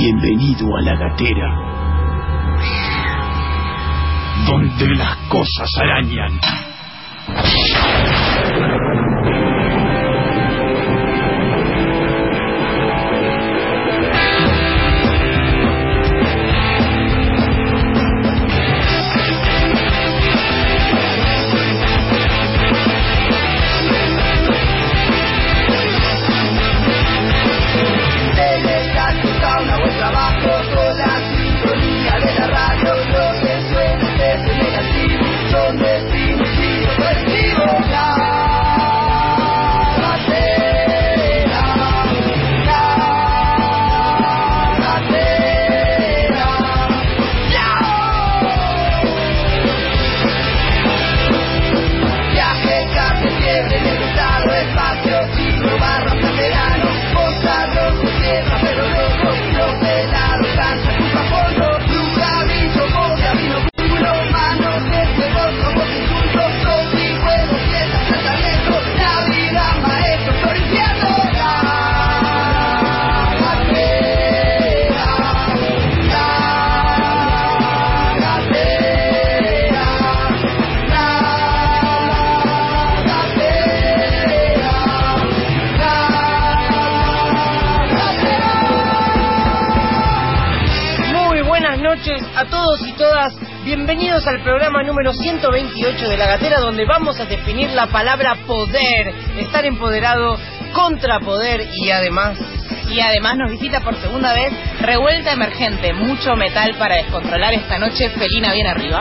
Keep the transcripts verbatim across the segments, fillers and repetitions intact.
Bienvenido a la gatera, donde las cosas arañan. A todos y todas, bienvenidos al programa número ciento veintiocho de La Gatera, donde vamos a definir la palabra poder, estar empoderado contra poder y además... Y además nos visita por segunda vez Revuelta Emergente, mucho metal para descontrolar esta noche, felina bien arriba.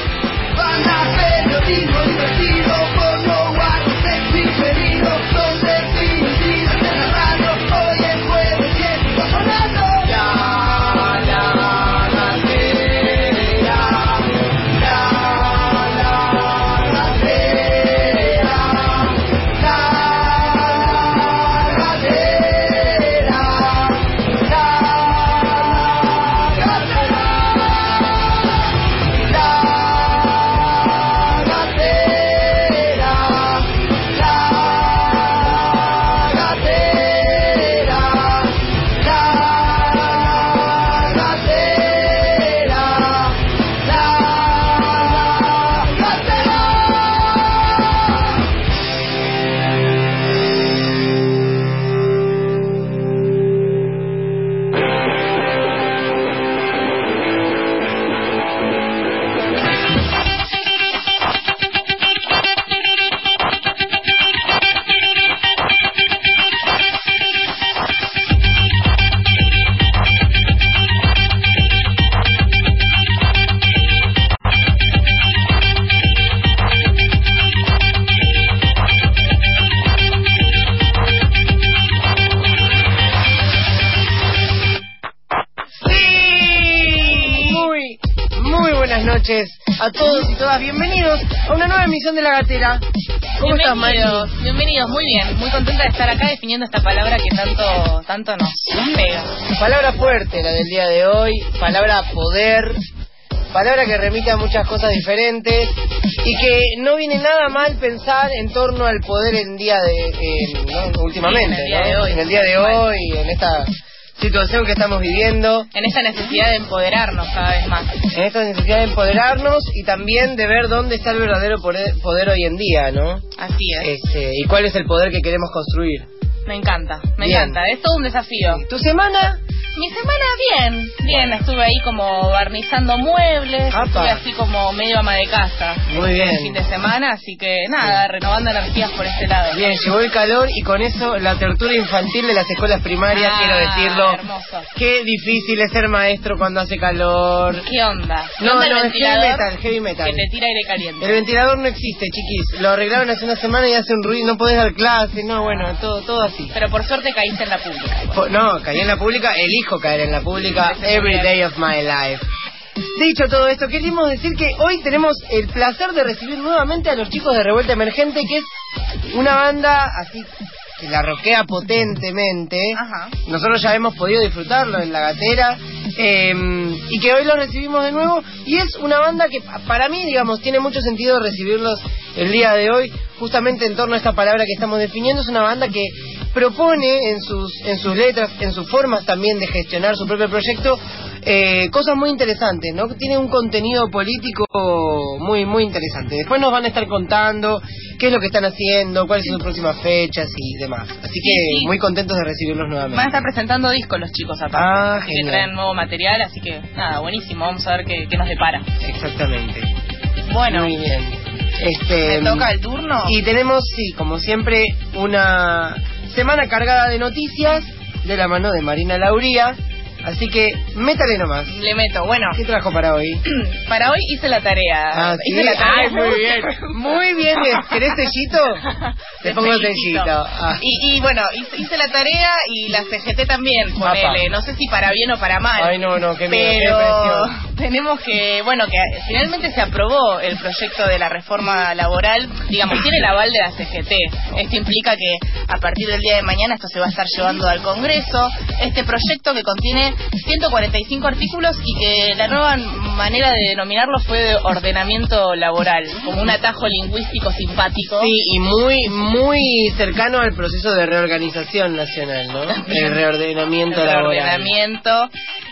A todos y todas, bienvenidos a una nueva emisión de La Gatera. ¿Cómo estás, Mari? Bienvenidos, muy bien, muy contenta de estar acá definiendo esta palabra que tanto tanto nos, nos pega. Palabra fuerte la del día de hoy, palabra poder, palabra que remite a muchas cosas diferentes y que no viene nada mal pensar en torno al poder en día de eh, ¿no? últimamente, sí, en el día ¿no? de hoy, en el día de hoy, en esta situación que estamos viviendo, en esta necesidad de empoderarnos cada vez más, en esta necesidad de empoderarnos y también de ver dónde está el verdadero poder, poder hoy en día, ¿no? Así es. Este, y cuál es el poder que queremos construir. Me encanta, me Bien. encanta, es todo un desafío. ¿Tu semana? Mi semana bien, bien, estuve ahí como barnizando muebles, Apa. estuve así como medio ama de casa. Muy bien. El fin de semana, así que nada, renovando energías por este lado. Bien, llegó el calor y con eso la tortura infantil de las escuelas primarias, ah, quiero decirlo. Hermoso. Qué difícil es ser maestro cuando hace calor. ¿Qué onda? ¿Qué No, onda no, el es heavy ventilador metal, heavy metal. que te tira aire caliente? El ventilador no existe, chiquis. Lo arreglaron hace una semana y hace un ruido, no podés dar clases, no, bueno, todo todo así. Pero por suerte caíste en la pública. Po- No, caí en la pública, elijo caer en la pública every day of my life. Dicho todo esto, queremos decir que hoy tenemos el placer de recibir nuevamente a los chicos de Revuelta Emergente, que es una banda así que la roquea potentemente. Ajá. Nosotros ya hemos podido disfrutarlo en La Gatera, eh, y que hoy los recibimos de nuevo, y es una banda que para mí, digamos, tiene mucho sentido recibirlos el día de hoy, justamente en torno a esta palabra que estamos definiendo. Es una banda que propone en sus en sus letras, en sus formas también de gestionar su propio proyecto, eh, cosas muy interesantes, ¿no? Tiene un contenido político muy muy interesante. Después nos van a estar contando qué es lo que están haciendo, cuáles son sus próximas fechas y demás. Así que sí, sí. muy contentos de recibirlos nuevamente. Van a estar presentando discos los chicos aparte. Ah, así genial. que traen nuevo material, así que nada, buenísimo. Vamos a ver qué, qué nos depara. Exactamente. Bueno, muy bien. Este, ¿me toca el turno? Y tenemos, sí, como siempre, una semana cargada de noticias de la mano de Marina Lauría. Así que, métale nomás. Le meto, bueno. ¿Qué trajo para hoy? Para hoy hice la tarea. Ah, ¿sí? Hice la tarea. Ay, muy bien. Muy bien. ¿Querés sellito? Te Te pongo felicito. sellito. Ah. Y, y bueno, hice, hice la tarea y la C G T también, ponele. No sé si para bien o para mal. Ay, no, no, qué miedo, qué Pero presión. tenemos que, bueno, que finalmente se aprobó el proyecto de la reforma laboral. Digamos, tiene el aval de la C G T. Esto implica que a partir del día de mañana esto se va a estar llevando al Congreso. Este proyecto que contiene ciento cuarenta y cinco artículos y que la nueva manera de denominarlo fue de ordenamiento laboral, como un atajo lingüístico simpático. Sí, y muy muy cercano al proceso de reorganización nacional, ¿no? También. El reordenamiento El laboral. reordenamiento,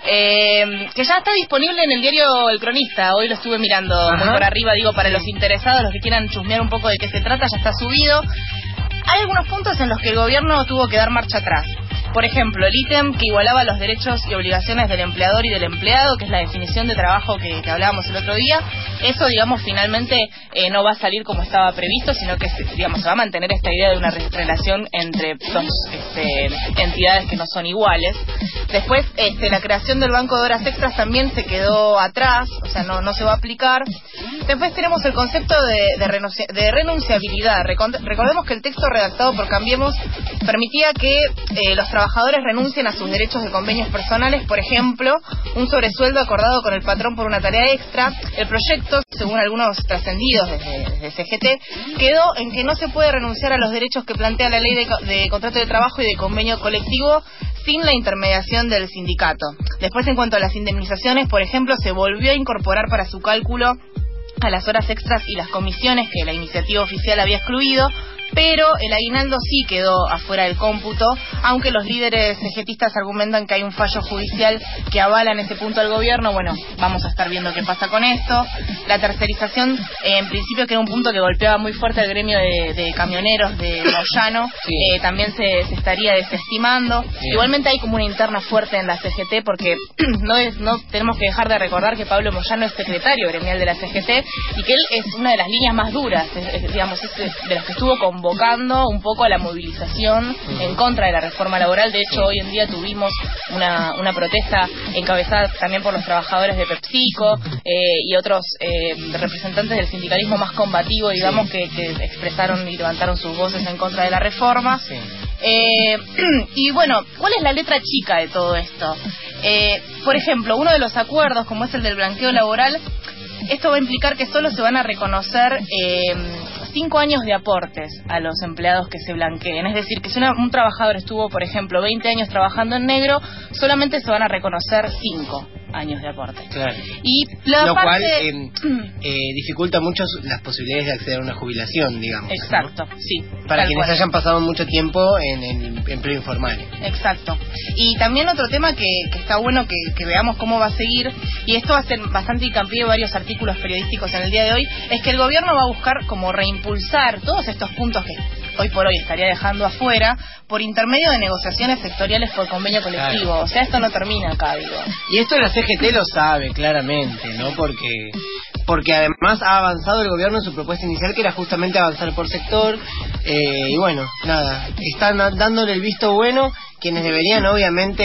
eh, que ya está disponible en el diario El Cronista. Hoy lo estuve mirando muy Ajá. por arriba, digo, para los interesados, los que quieran chusmear un poco de qué se trata, ya está subido. Hay algunos puntos en los que el gobierno tuvo que dar marcha atrás. Por ejemplo, el ítem que igualaba los derechos y obligaciones del empleador y del empleado, que es la definición de trabajo que, que hablábamos el otro día, eso, digamos, finalmente eh, no va a salir como estaba previsto, sino que, digamos, se va a mantener esta idea de una re relación entre dos este, entidades que no son iguales. Después, este, la creación del banco de horas extras también se quedó atrás, o sea, no, no se va a aplicar. Después tenemos el concepto de, de, renuncia de renunciabilidad. Recon recordemos que el texto redactado por Cambiemos permitía que eh, los trabajadores renuncien a sus derechos de convenios personales, por ejemplo, un sobresueldo acordado con el patrón por una tarea extra. El proyecto, según algunos trascendidos desde, desde C G T, quedó en que no se puede renunciar a los derechos que plantea la ley de, de contrato de trabajo y de convenio colectivo sin la intermediación del sindicato. Después, en cuanto a las indemnizaciones, por ejemplo, se volvió a incorporar para su cálculo a las horas extras y las comisiones que la iniciativa oficial había excluido, pero el aguinaldo sí quedó afuera del cómputo, aunque los líderes cegetistas argumentan que hay un fallo judicial que avala en ese punto al gobierno. Bueno, vamos a estar viendo qué pasa con esto. La tercerización, eh, en principio, que era un punto que golpeaba muy fuerte al gremio de, de camioneros de Moyano, sí. eh, también se, se estaría desestimando. Bien. Igualmente hay como una interna fuerte en la C G T, porque no es no tenemos que dejar de recordar que Pablo Moyano es secretario gremial de la C G T y que él es una de las líneas más duras, es, es, digamos, es de los que estuvo con convocando un poco a la movilización uh-huh. en contra de la reforma laboral. De hecho, sí. hoy en día tuvimos una, una protesta encabezada también por los trabajadores de PepsiCo eh, y otros eh, representantes del sindicalismo más combativo, digamos, sí. que, que expresaron y levantaron sus voces en contra de la reforma. Sí. Eh, y bueno, ¿cuál es la letra chica de todo esto? Eh, por ejemplo, uno de los acuerdos, como es el del blanqueo laboral, esto va a implicar que solo se van a reconocer eh, cinco años de aportes a los empleados que se blanqueen. Es decir, que si una, un trabajador estuvo, por ejemplo, veinte años trabajando en negro, solamente se van a reconocer cinco años de aporte. Claro. Y la Lo parte... cual eh, eh, dificulta mucho las posibilidades de acceder a una jubilación, digamos. Exacto, ¿no? Sí. Para quienes cual. hayan pasado mucho tiempo en el empleo informal. Exacto. Y también otro tema que, que está bueno que, que veamos cómo va a seguir, y esto va a ser bastante hincapié en varios artículos periodísticos en el día de hoy, es que el gobierno va a buscar como reimpulsar todos estos puntos que hoy por hoy estaría dejando afuera por intermedio de negociaciones sectoriales por convenio colectivo. Claro. O sea, esto no termina acá, digo. Y esto la C G T lo sabe claramente, ¿no? Porque porque además ha avanzado el gobierno en su propuesta inicial, que era justamente avanzar por sector, eh, y bueno, nada, están dándole el visto bueno quienes deberían obviamente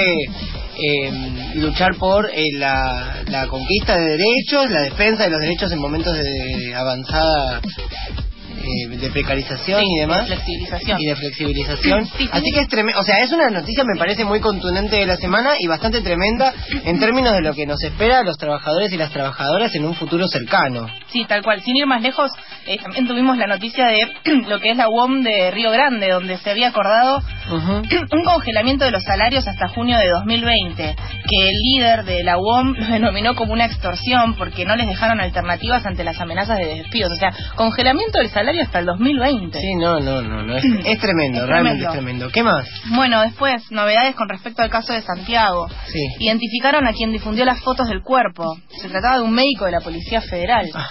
eh, luchar por eh, la, la conquista de derechos, la defensa de los derechos en momentos de avanzada eh, de precarización sí, y demás, de flexibilización y de flexibilización. Sí, sí. Así que es tremendo, o sea, es una noticia, me parece muy contundente de la semana y bastante tremenda en términos de lo que nos espera a los trabajadores y las trabajadoras en un futuro cercano. Sí, tal cual. Sin ir más lejos, eh, también tuvimos la noticia de lo que es la U O M de Río Grande, donde se había acordado Uh-huh. Un congelamiento de los salarios hasta junio de dos mil veinte, que el líder de la U O M lo denominó como una extorsión porque no les dejaron alternativas ante las amenazas de despidos. O sea, congelamiento del salario hasta el dos mil veinte. Sí, no, no, no, no es, es tremendo, Es realmente tremendo. es tremendo. ¿Qué más? Bueno, después, novedades con respecto al caso de Santiago. Sí. Identificaron a quien difundió las fotos del cuerpo. Se trataba de un médico de la Policía Federal. Ah.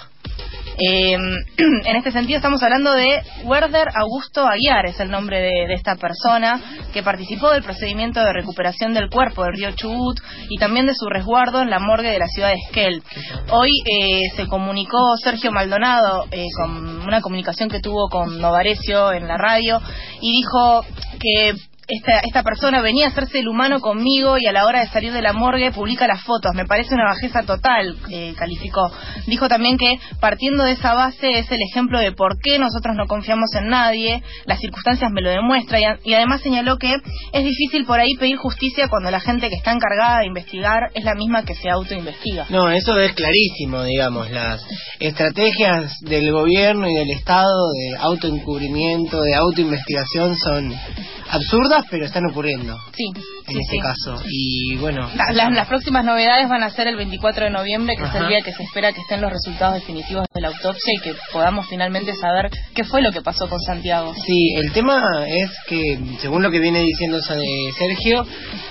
Eh, en este sentido estamos hablando de Werder Augusto Aguiar, es el nombre de, de esta persona que participó del procedimiento de recuperación del cuerpo del río Chubut y también de su resguardo en la morgue de la ciudad de Esquel. Hoy eh, se comunicó Sergio Maldonado eh, con una comunicación que tuvo con Novarecio en la radio y dijo que Esta, esta persona venía a hacerse el humano conmigo y a la hora de salir de la morgue publica las fotos. Me parece una bajeza total, eh, calificó. Dijo también que partiendo de esa base es el ejemplo de por qué nosotros no confiamos en nadie, las circunstancias me lo demuestran y, a, y además señaló que es difícil por ahí pedir justicia cuando la gente que está encargada de investigar es la misma que se autoinvestiga. No, eso es clarísimo, digamos, las estrategias del gobierno y del Estado de autoencubrimiento, de autoinvestigación son absurdas, pero están ocurriendo. Sí, en sí, este sí. caso. Y bueno, La, las, las próximas novedades van a ser el veinticuatro de noviembre, que Ajá. es el día que se espera que estén los resultados definitivos de la autopsia y que podamos finalmente saber qué fue lo que pasó con Santiago. sí, el tema es que, según lo que viene diciendo eh, Sergio,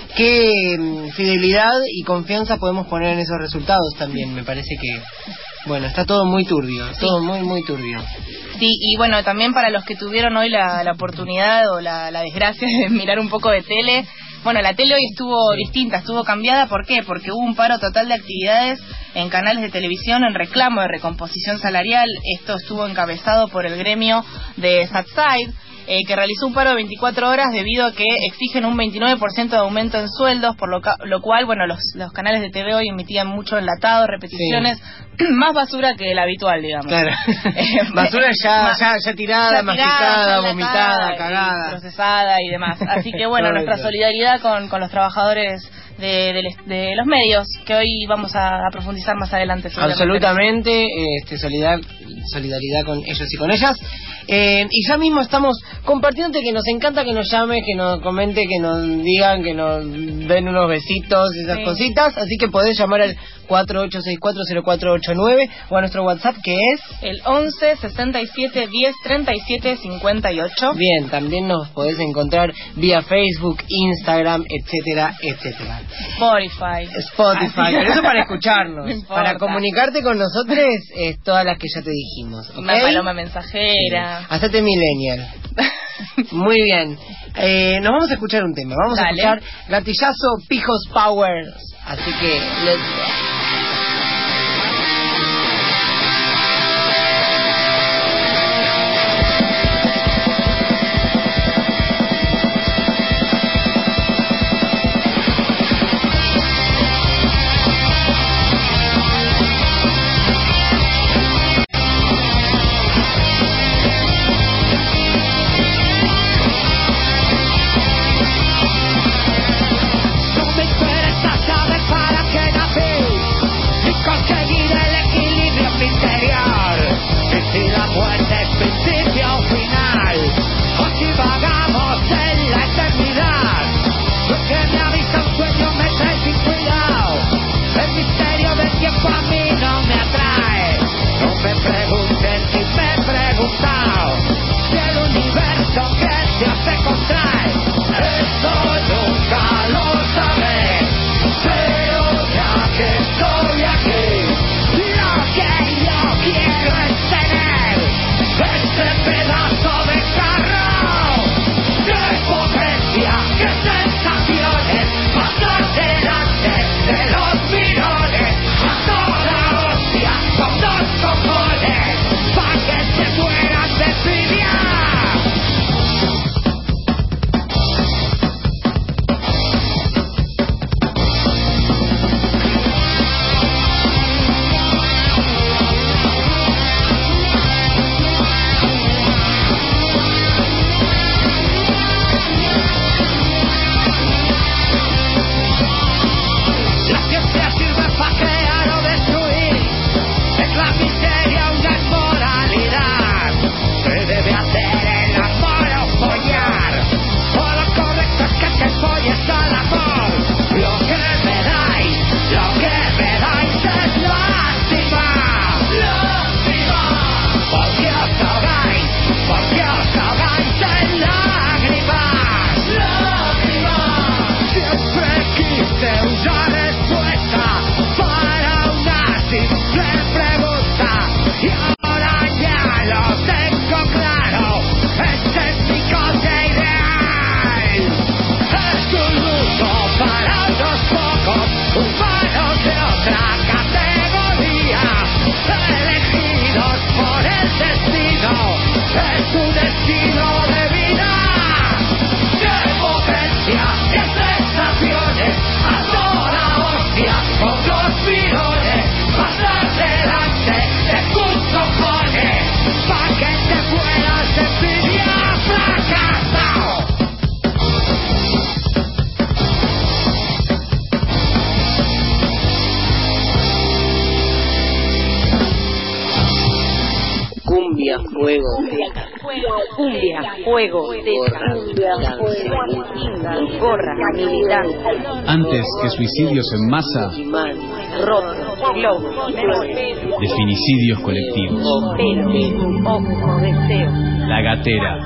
qué mm, fidelidad y confianza podemos poner en esos resultados también. Me parece que, bueno, está todo muy turbio, Sí. todo muy, muy turbio. Sí, y bueno, también para los que tuvieron hoy la, la oportunidad o la, la desgracia de mirar un poco de tele, bueno, la tele hoy estuvo Sí. distinta, estuvo cambiada, ¿por qué? Porque hubo un paro total de actividades en canales de televisión en reclamo de recomposición salarial. Esto estuvo encabezado por el gremio de Satside, eh, que realizó un paro de veinticuatro horas debido a que exigen un veintinueve por ciento de aumento en sueldos, por lo, ca- lo cual, bueno, los, los canales de T V hoy emitían mucho enlatado, repeticiones, más basura que la habitual, digamos. Claro. Eh, Basura ya, ma- ya, ya tirada, ya masticada, tirada, vomitada, enlatada y cagada. procesada y demás. Así que bueno, Todo nuestra eso. solidaridad con, con los trabajadores de, de, de los medios, que hoy vamos a, a profundizar más adelante. seguramente. Absolutamente, este, solidar, solidaridad con ellos y con ellas. Eh, y ya mismo estamos compartiéndote que nos encanta que nos llames, que nos comente, que nos digan, que nos den unos besitos, esas Sí. cositas. Así que podés llamar al cuatro ocho seis cuatro cero cuatro ocho nueve o a nuestro WhatsApp, que es... El once sesenta y siete diez treinta y siete cincuenta y ocho. Bien, también nos podés encontrar vía Facebook, Instagram, etcétera, etcétera. Spotify. Spotify, Así. pero eso para escucharnos. No importa. Para comunicarte con nosotros es todas las que ya te dijimos. ¿Ok? Una paloma mensajera. Hacete millennial. Muy bien. Eh, nos vamos a escuchar un tema. Vamos Dale. a escuchar Gatillazo Pijos Powers. Así que, let's go. No me interesa saber para qué nací. No, es un estilo de vida. ¡Qué potencia! ¡Qué sensaciones! ¡A toda hostia! ¡Con los pirones! ¡Pasar delante de tus cojones! ¡Pa' que te puedas envidiar fracasado! Cumbia, fuego, Cumbia, fuego, teta, gorra, militante, Antes que suicidios en masa, imán, roto, globo, definicidios colectivos. pelo, ojo, deseo. La gatera.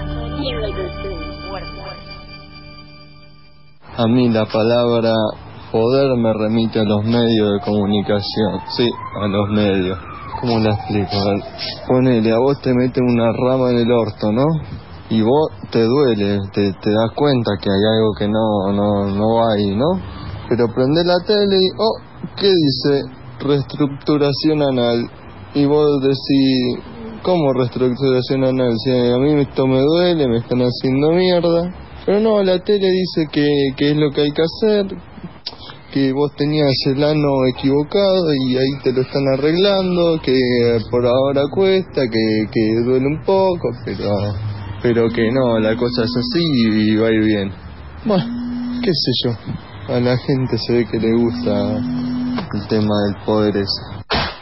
A mí la palabra poder me remite a los medios de comunicación. Sí, a los medios. ¿Cómo la explico? A ver, ponele, a vos te meten una rama en el orto, ¿no? Y vos te duele, te, te das cuenta que hay algo que no, no, no va ahí, ¿no? Pero prende la tele y, oh, ¿qué dice? Reestructuración anal. Y vos decís, ¿cómo reestructuración anal? Si a mí esto me duele, me están haciendo mierda. Pero no, la tele dice que, que es lo que hay que hacer, que vos tenías el ano equivocado y ahí te lo están arreglando, que por ahora cuesta, que, que duele un poco, pero pero que no, la cosa es así y va a ir bien. Bueno, qué sé yo, a la gente se ve que le gusta el tema del poder ese.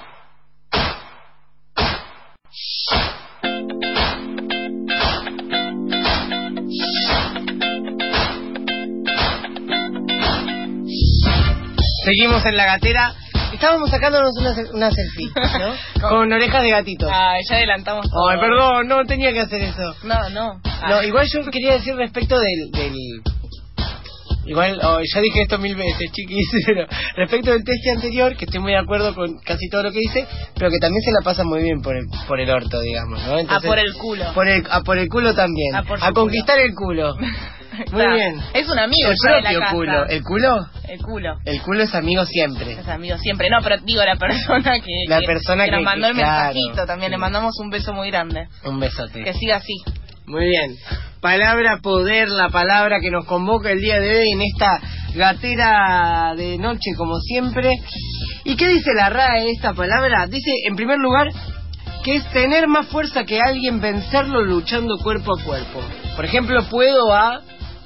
Seguimos en la gatera. Estábamos sacándonos una, una selfie, ¿no? Con orejas de gatitos. Ay, ya adelantamos todo. Ay, perdón, no tenía que hacer eso. No, no. No, igual yo quería decir respecto del... del... Igual, oh, ya dije esto mil veces, chiquis, pero respecto del teste anterior, que estoy muy de acuerdo con casi todo lo que dice, pero que también se la pasa muy bien por el por el orto, digamos, ¿no? Entonces, a por el culo. Por el, a por el culo también. A, por a conquistar culo. el culo. Muy Está. bien. Es un amigo el ya de la propio casa. culo. ¿El culo? El culo. El culo es amigo siempre. Es amigo siempre. No, pero digo la persona que, la que, persona que que nos mandó que, el claro. mensajito también. Le mandamos un beso muy grande. Un besote. Que siga así. Muy bien. Palabra poder, la palabra que nos convoca el día de hoy en esta gatera de noche, como siempre. ¿Y qué dice la R A E de esta palabra? Dice, en primer lugar, que es tener más fuerza que alguien, vencerlo luchando cuerpo a cuerpo. Por ejemplo, puedo a...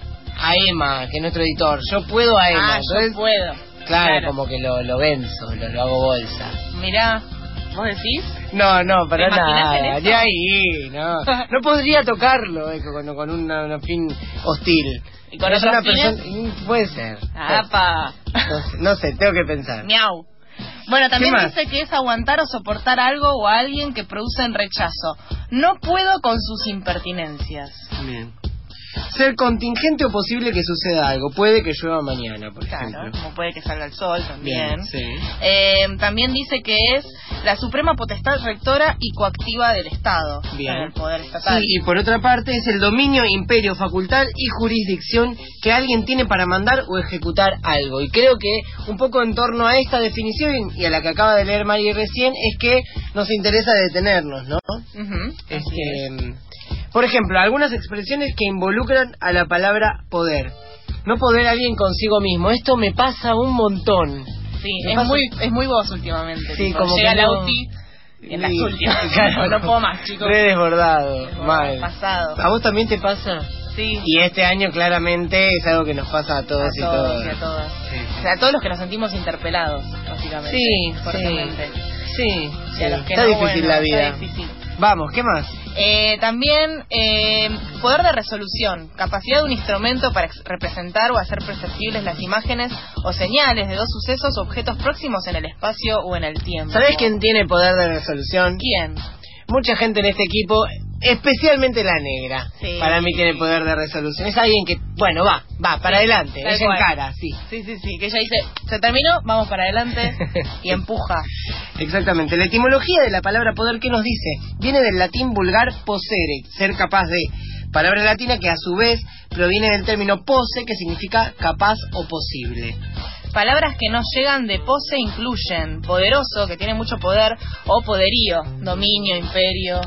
a Emma, que es nuestro editor. Yo puedo a Emma. Ah, Entonces, yo puedo. Claro, Claro. como que lo, lo venzo, lo, lo hago bolsa. Mirá, ¿vos decís? No, no, para ¿Te imaginas nada. en eso? De ahí, no. No podría tocarlo eh, con, con una, una fin hostil. ¿Y con Es otros una fines? persona... Puede ser. ¡Apa! No sé, no sé, tengo que pensar. Miau. Bueno, también ¿Qué más? dice que es aguantar o soportar algo o a alguien que producen rechazo. No puedo con sus impertinencias. Bien. Ser contingente o posible que suceda algo. Puede que llueva mañana, por Claro, ejemplo. como puede que salga el sol también. Bien, sí. Eh, también dice que es la suprema potestad rectora y coactiva del Estado. Bien. El poder estatal. Sí, y por otra parte es el dominio, imperio, facultad y jurisdicción que alguien tiene para mandar o ejecutar algo. Y creo que un poco en torno a esta definición y a la que acaba de leer Mari recién es que nos interesa detenernos, ¿no? Ujú, así es. Este, por ejemplo, algunas expresiones que involucran a la palabra poder. No poder alguien consigo mismo. Esto me pasa un montón. Sí, Me es pasa- muy, es muy vos últimamente. Sí, tipo, como llega que el no- Auti en las Sí, últimas. claro. No puedo más, chicos. Re desbordado, Desbordado, mal. pasado. ¿A vos también te pasa? Sí. Y este año claramente es algo que nos pasa a todos a y todos todas. y a todas. Sí. O sea, a todos los que nos sentimos interpelados, básicamente. Sí, fuertemente. Sí, Y a los que está no, difícil bueno, la vida. está difícil. Vamos, ¿qué más? Eh, también eh, poder de resolución, capacidad de un instrumento para ex- representar o hacer perceptibles las imágenes o señales de dos sucesos o objetos próximos en el espacio o en el tiempo. ¿Sabés quién tiene poder de resolución? ¿Quién? Mucha gente en este equipo, especialmente la negra. Sí. Para mí tiene poder de resolución. Es alguien que, bueno, va, va, para Sí, adelante, tal ella cual. encara, sí. Sí, sí, sí, que ella dice, se terminó, vamos para adelante y empuja. Exactamente. La etimología de la palabra poder, ¿qué nos dice? Viene del latín vulgar posere, ser capaz de. Palabra latina que a su vez proviene del término pose, que significa capaz o posible. Palabras que no llegan de pose incluyen poderoso, que tiene mucho poder, o poderío, dominio, imperio.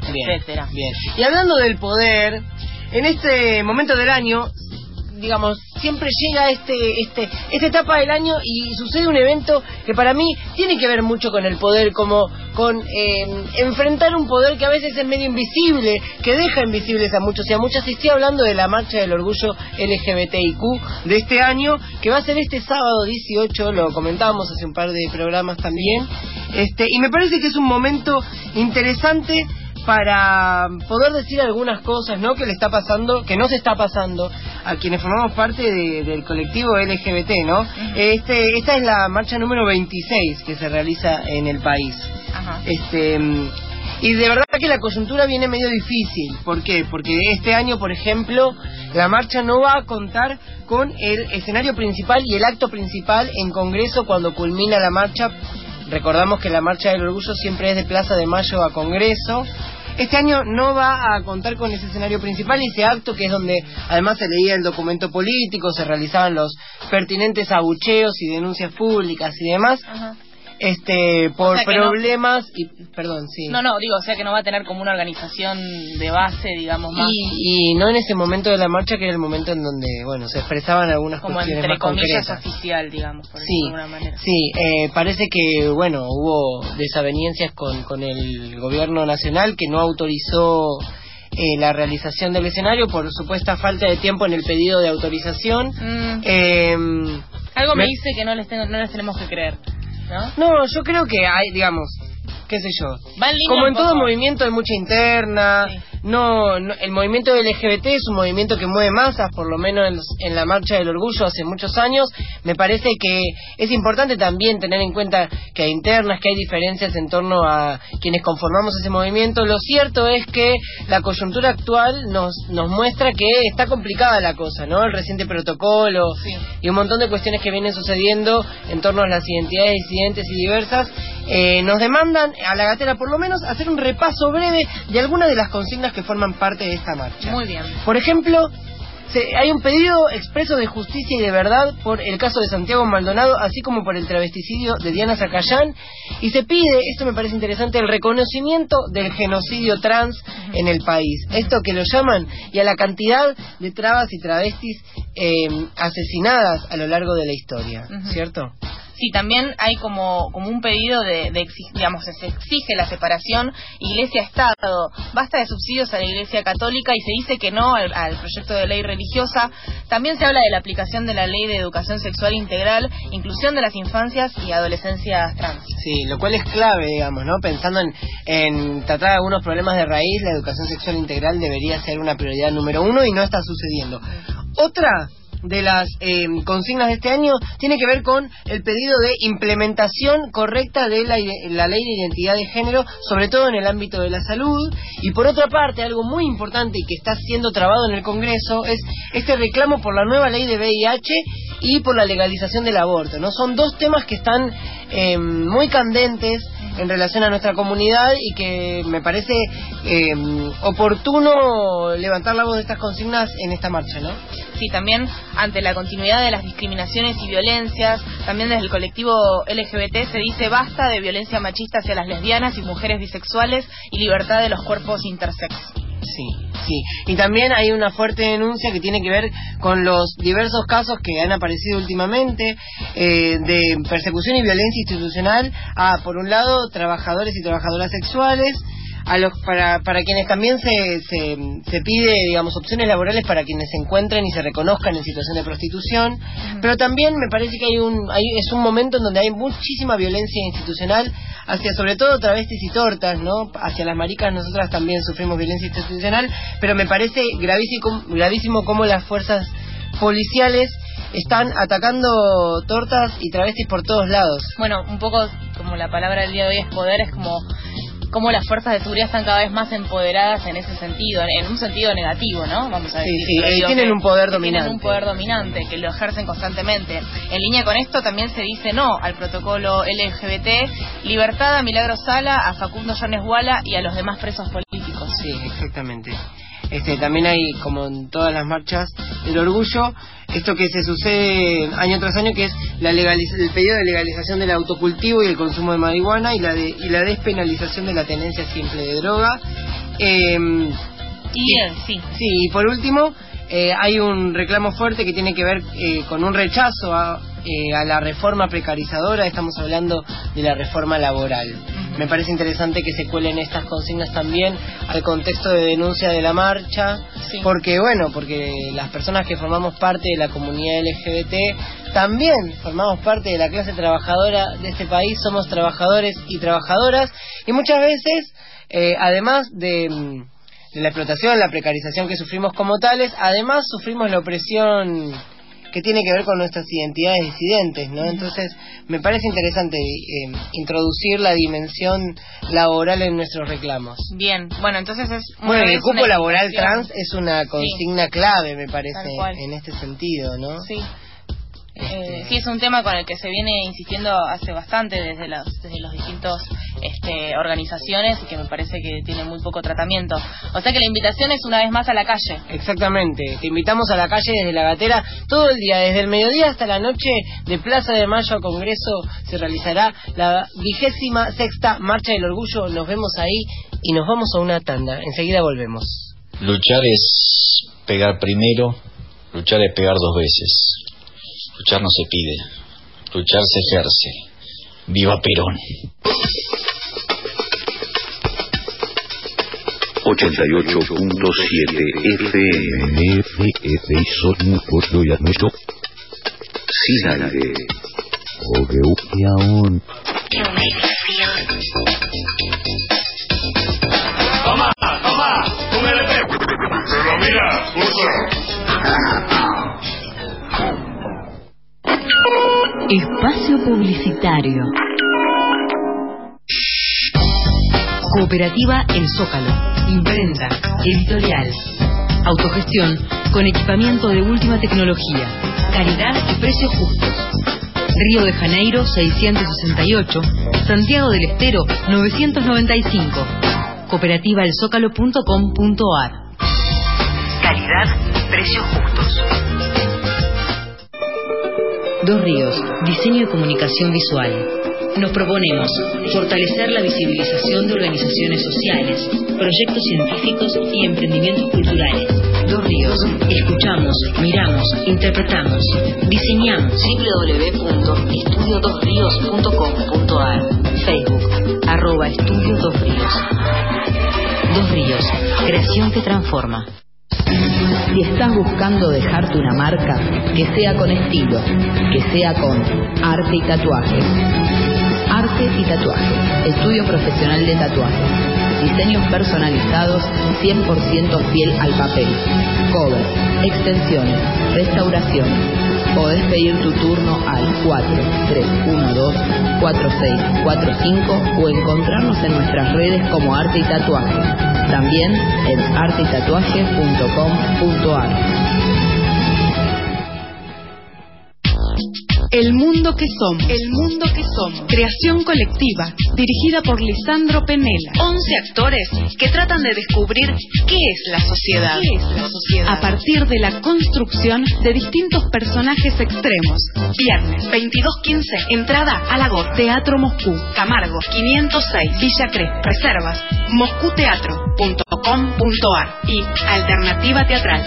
Bien, etcétera. bien. Y hablando del poder, en este momento del año, digamos, siempre llega este, este, esta etapa del año y sucede un evento que para mí tiene que ver mucho con el poder, como con eh, enfrentar un poder que a veces es medio invisible, que deja invisibles a muchos y a muchas. Estoy hablando de la Marcha del Orgullo L G B T I Q de este año, que va a ser este sábado dieciocho, lo comentábamos hace un par de programas también, este, y me parece que es un momento interesante para poder decir algunas cosas, ¿no?, que le está pasando, que no se está pasando a quienes formamos parte de, del colectivo L G B T, ¿no? Uh-huh. Este, esta es la marcha número veintiséis que se realiza en el país. Ajá. Este, y de verdad que la coyuntura viene medio difícil. ¿Por qué? Porque este año, por ejemplo, la marcha no va a contar con el escenario principal y el acto principal en Congreso cuando culmina la marcha. Recordamos que la Marcha del Orgullo siempre es de Plaza de Mayo a Congreso. Este año no va a contar con ese escenario principal y ese acto, que es donde además se leía el documento político, se realizaban los pertinentes abucheos y denuncias públicas y demás. Ajá. Este, por o sea problemas no, y perdón, sí. No, no, digo, o sea que no va a tener como una organización de base, digamos, más. Y, y no en ese momento de la marcha, que era el momento en donde, bueno, se expresaban algunas como cuestiones entre más comillas concretas. Oficial, digamos, por sí, decirlo de alguna manera. Sí, eh, parece que, bueno, hubo desavenencias con, con el gobierno nacional, que no autorizó eh, la realización del escenario por supuesta falta de tiempo en el pedido de autorización. Mm. Eh, Algo me, me dice que no les, tengo, no les tenemos que creer. ¿No? No, yo creo que hay, digamos, qué sé yo, como en todo movimiento hay mucha interna. Sí. No, no, el movimiento L G B T es un movimiento que mueve masas, por lo menos en, en la Marcha del Orgullo hace muchos años. Me parece que es importante también tener en cuenta que hay internas, que hay diferencias en torno a quienes conformamos ese movimiento. Lo cierto es que la coyuntura actual nos nos muestra que está complicada la cosa, ¿no? El reciente protocolo, sí, y un montón de cuestiones que vienen sucediendo en torno a las identidades disidentes y diversas eh, nos demandan a la gatera por lo menos hacer un repaso breve de algunas de las consignas que forman parte de esta marcha. Muy bien. Por ejemplo, se, hay un pedido expreso de justicia y de verdad por el caso de Santiago Maldonado, así como por el travesticidio de Diana Zacayán, y se pide, esto me parece interesante, el reconocimiento del genocidio trans uh-huh. en el país. Esto que lo llaman, y a la cantidad de trabas y travestis eh, asesinadas a lo largo de la historia, uh-huh. ¿cierto? Sí, también hay como como un pedido de, de exig, digamos, se exige la separación Iglesia-Estado, basta de subsidios a la Iglesia Católica y se dice que no al, al proyecto de ley religiosa. También se habla de la aplicación de la Ley de Educación Sexual Integral, inclusión de las infancias y adolescencias trans. Sí, lo cual es clave, digamos, ¿no? Pensando en, en tratar algunos problemas de raíz, la educación sexual integral debería ser una prioridad número uno y no está sucediendo. Otra de las eh, consignas de este año tiene que ver con el pedido de implementación correcta de la, la ley de identidad de género, sobre todo en el ámbito de la salud. Y por otra parte, algo muy importante y que está siendo trabado en el Congreso es este reclamo por la nueva ley de V I H y por la legalización del aborto, ¿no? Son dos temas que están eh, muy candentes en relación a nuestra comunidad y que me parece eh, oportuno levantar la voz de estas consignas en esta marcha, ¿no? Sí, también ante la continuidad de las discriminaciones y violencias, también desde el colectivo L G B T se dice basta de violencia machista hacia las lesbianas y mujeres bisexuales y libertad de los cuerpos intersex. Sí, sí. Y también hay una fuerte denuncia que tiene que ver con los diversos casos que han aparecido últimamente eh, de persecución y violencia institucional a, por un lado, trabajadores y trabajadoras sexuales, a los para para quienes también se, se se pide, digamos, opciones laborales para quienes se encuentren y se reconozcan en situación de prostitución. Uh-huh. Pero también me parece que hay un hay, es un momento en donde hay muchísima violencia institucional hacia, sobre todo, travestis y tortas, ¿no? Hacia las maricas nosotras también sufrimos violencia institucional, pero me parece gravísimo gravísimo cómo las fuerzas policiales están atacando tortas y travestis por todos lados. Bueno, un poco como la palabra del día de hoy es poder, es como cómo las fuerzas de seguridad están cada vez más empoderadas en ese sentido, en un sentido negativo, ¿no? Vamos a decir. Sí, sí, eh, tienen un poder dominante. Tienen un poder dominante, que lo ejercen constantemente. En línea con esto también se dice no al protocolo L G B T, libertad a Milagro Sala, a Facundo Jones Wala y a los demás presos políticos. Sí, exactamente. Este, también hay, como en todas las marchas del orgullo, esto que se sucede año tras año, que es la legaliz- el pedido de legalización del autocultivo y el consumo de marihuana y la de, y la despenalización de la tenencia simple de droga. Eh, y eh, sí. Sí, y por último, eh, hay un reclamo fuerte que tiene que ver eh, con un rechazo a, eh, a la reforma precarizadora. Estamos hablando de la reforma laboral. Uh-huh. Me parece interesante que se cuelen estas consignas también al contexto de denuncia de la marcha, sí. porque bueno, porque las personas que formamos parte de la comunidad L G B T también formamos parte de la clase trabajadora de este país, somos trabajadores y trabajadoras, y muchas veces, eh, además de... de la explotación, la precarización que sufrimos como tales, además sufrimos la opresión que tiene que ver con nuestras identidades disidentes, ¿no? Entonces, me parece interesante eh, introducir la dimensión laboral en nuestros reclamos. Bien, bueno, entonces es... Bueno, el cupo laboral trans es una consigna sí. clave, me parece, en este sentido, ¿no? Sí. Eh, sí, es un tema con el que se viene insistiendo hace bastante desde los, desde los distintos este, organizaciones y que me parece que tiene muy poco tratamiento. O sea que la invitación es una vez más a la calle. Exactamente, te invitamos a la calle desde La Gatera todo el día, desde el mediodía hasta la noche. De Plaza de Mayo a Congreso se realizará la vigésima sexta Marcha del Orgullo. Nos vemos ahí y nos vamos a una tanda. Enseguida volvemos. Luchar es pegar primero, luchar es pegar dos veces. Luchar no se pide, luchar se ejerce. ¡Viva Perón! ochenta y ocho punto siete F M. F F son por ya nuestro. Sin aire. Ogeutiaón. Toma, toma, un L P. Pero mira, usa. Espacio publicitario. Cooperativa El Zócalo. Imprenta. Editorial. Autogestión con equipamiento de última tecnología. Calidad y precios justos. Río de Janeiro seiscientos sesenta y ocho. Santiago del Estero novecientos noventa y cinco. cooperativa el zócalo punto com punto a r. Calidad, precios justos. Dos Ríos, diseño y comunicación visual. Nos proponemos fortalecer la visibilización de organizaciones sociales, proyectos científicos y emprendimientos culturales. Dos Ríos, escuchamos, miramos, interpretamos, diseñamos. doble u doble u doble u punto estudio dos ríos punto com punto a r. Facebook, arroba Estudio Dos Ríos. Dos Ríos, creación que transforma. Si estás buscando dejarte una marca, que sea con estilo, que sea con arte y tatuajes. Arte y tatuajes, estudio profesional de tatuajes. Diseños personalizados cien por ciento fiel al papel. Covers, extensiones, restauraciones. Podés pedir tu turno al cuatro tres uno dos cuatro seis cuatro cinco o encontrarnos en nuestras redes como Arte y Tatuaje. También en arte y tatuaje punto com punto a r. El mundo que somos. El mundo que somos. Creación colectiva, dirigida por Lisandro Penela. once actores que tratan de descubrir qué es la sociedad. ¿Qué es la sociedad? A partir de la construcción de distintos personajes extremos. Viernes, veintidós quince, entrada a la G O T. Teatro Moscú, Camargo, quinientos seis, Villa Crespo. Reservas, moscú teatro punto com punto a r y Alternativa Teatral.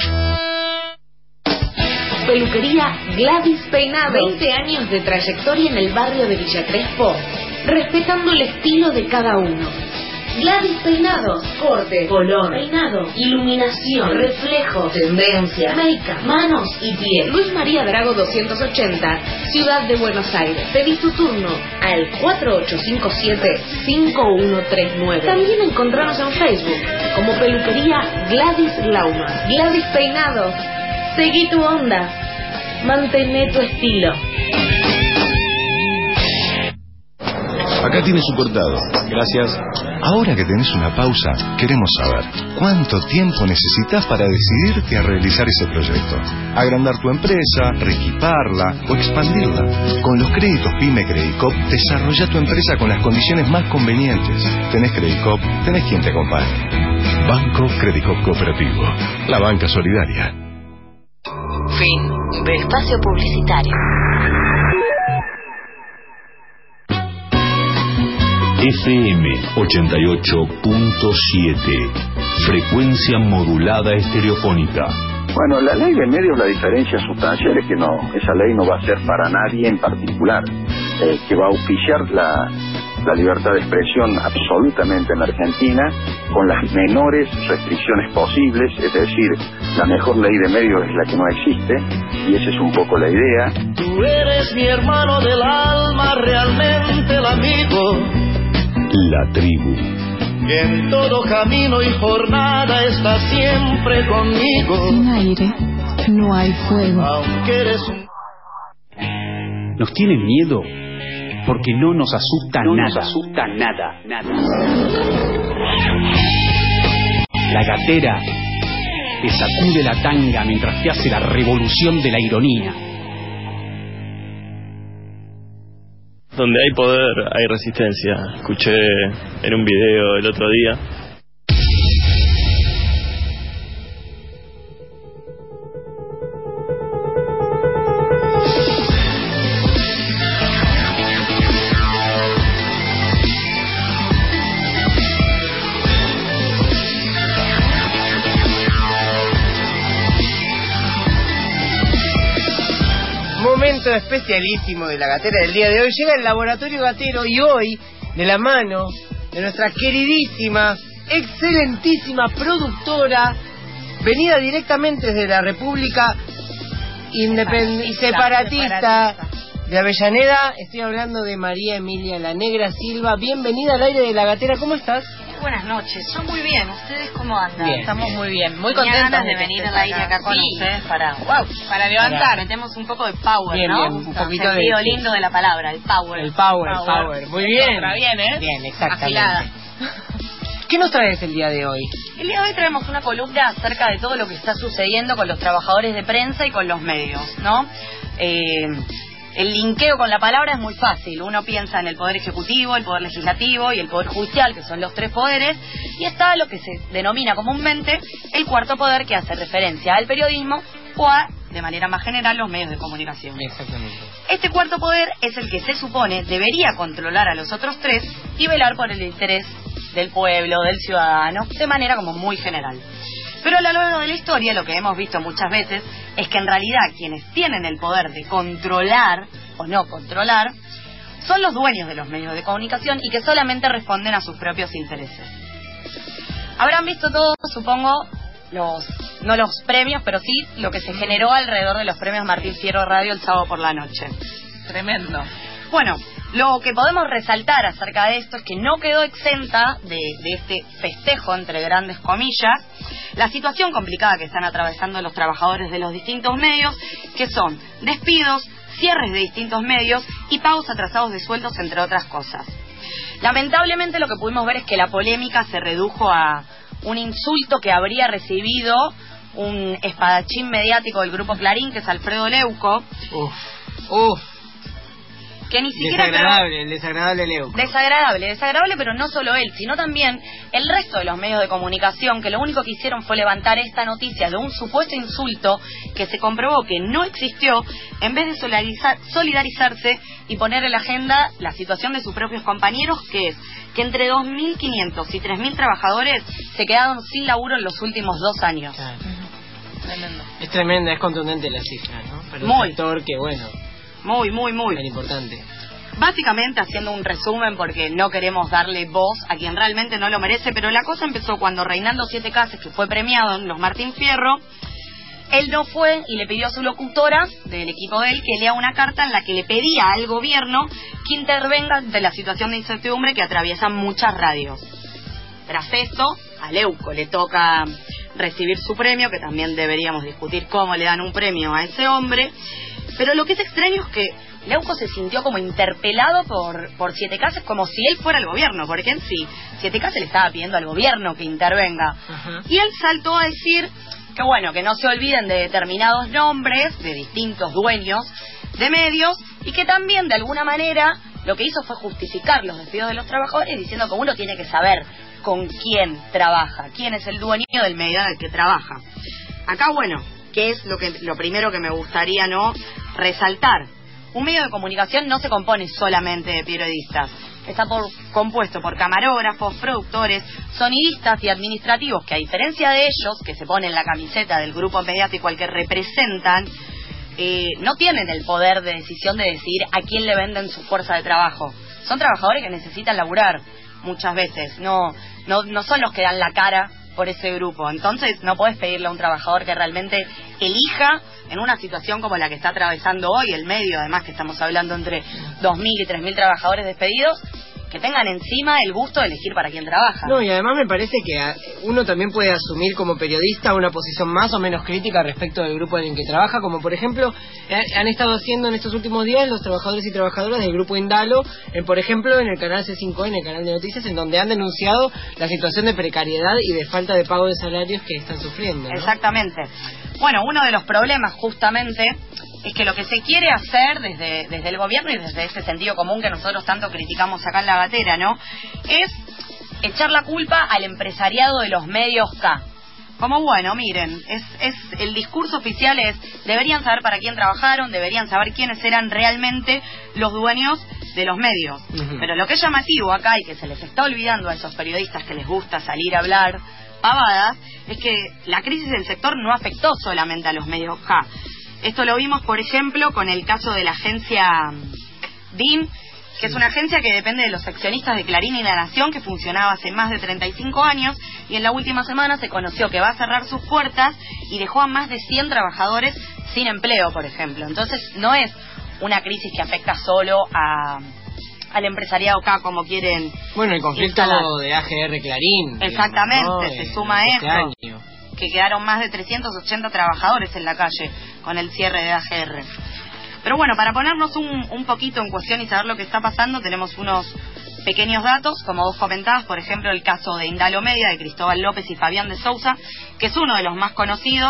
Peluquería Gladys Peinado. veinte años de trayectoria en el barrio de Villa Crespo, respetando el estilo de cada uno. Gladys Peinados, corte, color, peinado, iluminación, reflejo, tendencia, make-up, manos y piel. Luis María Drago doscientos ochenta, Ciudad de Buenos Aires. Pedí tu turno al cuatro ocho cinco siete cinco uno tres nueve. También encontrarnos en Facebook como Peluquería Gladys Lauma. Gladys Peinados. Seguí tu onda. Mantén tu estilo. Acá tienes su cortado. Gracias. Ahora que tenés una pausa, queremos saber cuánto tiempo necesitas para decidirte a realizar ese proyecto. Agrandar tu empresa, reequiparla o expandirla. Con los créditos PYME Credicop, desarrolla tu empresa con las condiciones más convenientes. Tenés Credicop, tenés quien te acompañe. Banco Credicop Cooperativo. La banca solidaria. Fin de espacio publicitario. F M ochenta y ocho punto siete Frecuencia modulada estereofónica. Bueno, la ley de medios, la diferencia sustancial es que no, esa ley no va a ser para nadie en particular, eh, que va a auspiciar la, la libertad de expresión absolutamente en la Argentina, con las menores restricciones posibles, es decir, la mejor ley de medios es la que no existe, y esa es un poco la idea. Tú eres mi hermano del alma, realmente el amigo, La tribu. que en todo camino y jornada está siempre conmigo. Sin aire no hay fuego. Aunque eres un... ¿Nos tienen miedo? Porque no nos asusta No nada. nos asusta nada, nada. La gatera te sacude la tanga mientras te hace la revolución de la ironía. Donde hay poder, hay resistencia. Escuché en un video el otro día. Momento especialísimo de la gatera del día de hoy. Llega el Laboratorio Gatero y hoy, de la mano de nuestra queridísima, excelentísima productora, venida directamente desde la República Independ- Separatista, separatista, separatista de Avellaneda, estoy hablando de María Emilia La Negra Silva. Bienvenida al aire de la gatera, ¿cómo estás? Buenas noches, yo muy bien, ¿ustedes cómo andan? Bien. Estamos muy bien, muy Tenía contentos ganas de que venir estés al aire acá con Sí. ustedes para, wow, Para levantar. metemos un poco de power, Bien, ¿no? bien, un poquito de- sentido lindo de la palabra, el power. El power, el power. Muy bien. Contra bien, ¿eh? Bien, exactamente. Afilada. ¿Qué nos traes el día de hoy? El día de hoy traemos una columna acerca de todo lo que está sucediendo con los trabajadores de prensa y con los medios, ¿no? Eh, el linkeo con la palabra es muy fácil. Uno piensa en el poder ejecutivo, el poder legislativo y el poder judicial, que son los tres poderes, y está lo que se denomina comúnmente el cuarto poder, que hace referencia al periodismo o a, de manera más general, los medios de comunicación. Exactamente. Este cuarto poder es el que se supone debería controlar a los otros tres y velar por el interés del pueblo, del ciudadano, de manera como muy general. Pero a lo largo de la historia lo que hemos visto muchas veces es que en realidad quienes tienen el poder de controlar o no controlar son los dueños de los medios de comunicación y que solamente responden a sus propios intereses. Habrán visto todos, supongo, los no los premios, pero sí lo que se generó alrededor de los premios Martín Fierro Radio el sábado por la noche. Tremendo. Bueno, lo que podemos resaltar acerca de esto es que no quedó exenta de, de este festejo, entre grandes comillas, la situación complicada que están atravesando los trabajadores de los distintos medios, que son despidos, cierres de distintos medios y pagos atrasados de sueldos, entre otras cosas. Lamentablemente lo que pudimos ver es que la polémica se redujo a un insulto que habría recibido un espadachín mediático del grupo Clarín, que es Alfredo Leuco. Uf, uf. Que ni siquiera Desagradable, el desagradable Leuco. Desagradable, desagradable, pero no solo él, sino también el resto de los medios de comunicación, que lo único que hicieron fue levantar esta noticia de un supuesto insulto que se comprobó que no existió, en vez de solidarizar, solidarizarse y poner en la agenda la situación de sus propios compañeros, que es que entre dos mil quinientos y tres mil trabajadores se quedaron sin laburo en los últimos dos años. Claro. Tremendo. Es tremenda, es contundente la cifra, ¿no? Para un Muy. sector que, bueno, Muy, muy, muy. tan importante. Básicamente, haciendo un resumen, porque no queremos darle voz a quien realmente no lo merece, pero la cosa empezó cuando Reinaldo Siete Cases, que fue premiado en los Martín Fierro, él no fue y le pidió a su locutora del equipo de él que lea una carta en la que le pedía al gobierno que intervenga ante la situación de incertidumbre que atraviesan muchas radios. Tras esto, a Leuco le toca recibir su premio, que también deberíamos discutir cómo le dan un premio a ese hombre. Pero lo que es extraño es que Leuco se sintió como interpelado por, por Siete Cases, como si él fuera el gobierno, porque en sí, Siete Cases le estaba pidiendo al gobierno que intervenga. Ajá. Y él saltó a decir que bueno, que no se olviden de determinados nombres, de distintos dueños de medios, y que también de alguna manera lo que hizo fue justificar los despidos de los trabajadores, diciendo que uno tiene que saber con quién trabaja, quién es el dueño del medio en el que trabaja. Acá, bueno, ¿qué es lo que lo primero que me gustaría no resaltar? Un medio de comunicación no se compone solamente de periodistas. está por, compuesto por camarógrafos, productores, sonidistas y administrativos que, a diferencia de ellos, que se ponen la camiseta del grupo mediático al que representan, eh, no tienen el poder de decisión de decidir a quién le venden su fuerza de trabajo. Son trabajadores que necesitan laburar muchas veces, no, no, no son los que dan la cara por ese grupo. Entonces no podés pedirle a un trabajador que realmente elija en una situación como la que está atravesando hoy el medio, además que estamos hablando entre dos mil y tres mil trabajadores despedidos, que tengan encima el gusto de elegir para quién trabaja. No, y además me parece que uno también puede asumir como periodista una posición más o menos crítica respecto del grupo en el que trabaja, como por ejemplo han estado haciendo en estos últimos días los trabajadores y trabajadoras del grupo Indalo, en, por ejemplo en el canal C cinco N, el canal de noticias, en donde han denunciado la situación de precariedad y de falta de pago de salarios que están sufriendo, ¿no? Exactamente. Bueno, uno de los problemas justamente es que lo que se quiere hacer desde, desde el gobierno y desde ese sentido común que nosotros tanto criticamos acá en La Gatera, ¿no?, es echar la culpa al empresariado de los medios K. Como bueno, miren, es, es el discurso oficial es, deberían saber para quién trabajaron, deberían saber quiénes eran realmente los dueños de los medios. Uh-huh. Pero lo que es llamativo acá y que se les está olvidando a esos periodistas que les gusta salir a hablar pavadas, es que la crisis del sector no afectó solamente a los medios K. Esto lo vimos, por ejemplo, con el caso de la agencia D I N, que es una agencia que depende de los accionistas de Clarín y La Nación, que funcionaba hace más de treinta y cinco años, y en la última semana se conoció que va a cerrar sus puertas y dejó a más de cien trabajadores sin empleo, por ejemplo. Entonces, no es una crisis que afecta solo a... al empresariado K, como quieren. Bueno, el conflicto instalar. de A G R Clarín. Exactamente, digamos, ¿no? se suma este esto, año. Que quedaron más de trescientos ochenta trabajadores en la calle con el cierre de A G R. Pero bueno, para ponernos un, un poquito en cuestión y saber lo que está pasando, tenemos unos pequeños datos, como vos comentabas, por ejemplo, el caso de Indalo Media, de Cristóbal López y Fabián de Sousa, que es uno de los más conocidos.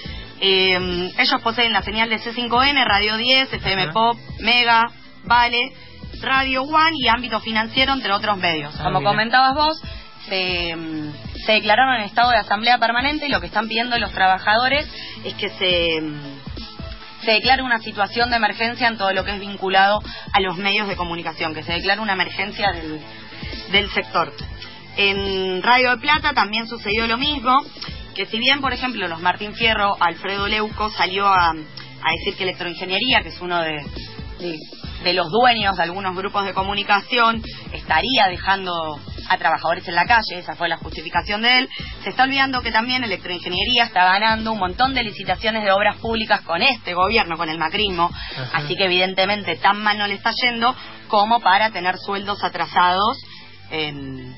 Eh, ellos poseen la señal de C cinco N, Radio diez, F M Pop, Mega, Vale, Radio One y Ámbito Financiero, entre otros medios. Ah, Como mira. comentabas vos, se, se declararon en estado de asamblea permanente y lo que están pidiendo los trabajadores es que se, se declare una situación de emergencia en todo lo que es vinculado a los medios de comunicación, que se declare una emergencia del, del sector. En Radio de Plata también sucedió lo mismo, que si bien, por ejemplo, los Martín Fierro, Alfredo Leuco salió a, a decir que Electroingeniería, que es uno de, de, de los dueños de algunos grupos de comunicación, estaría dejando a trabajadores en la calle, esa fue la justificación de él, se está olvidando que también Electroingeniería está ganando un montón de licitaciones de obras públicas con este gobierno, con el macrismo. Ajá. Así que evidentemente tan mal no le está yendo como para tener sueldos atrasados en...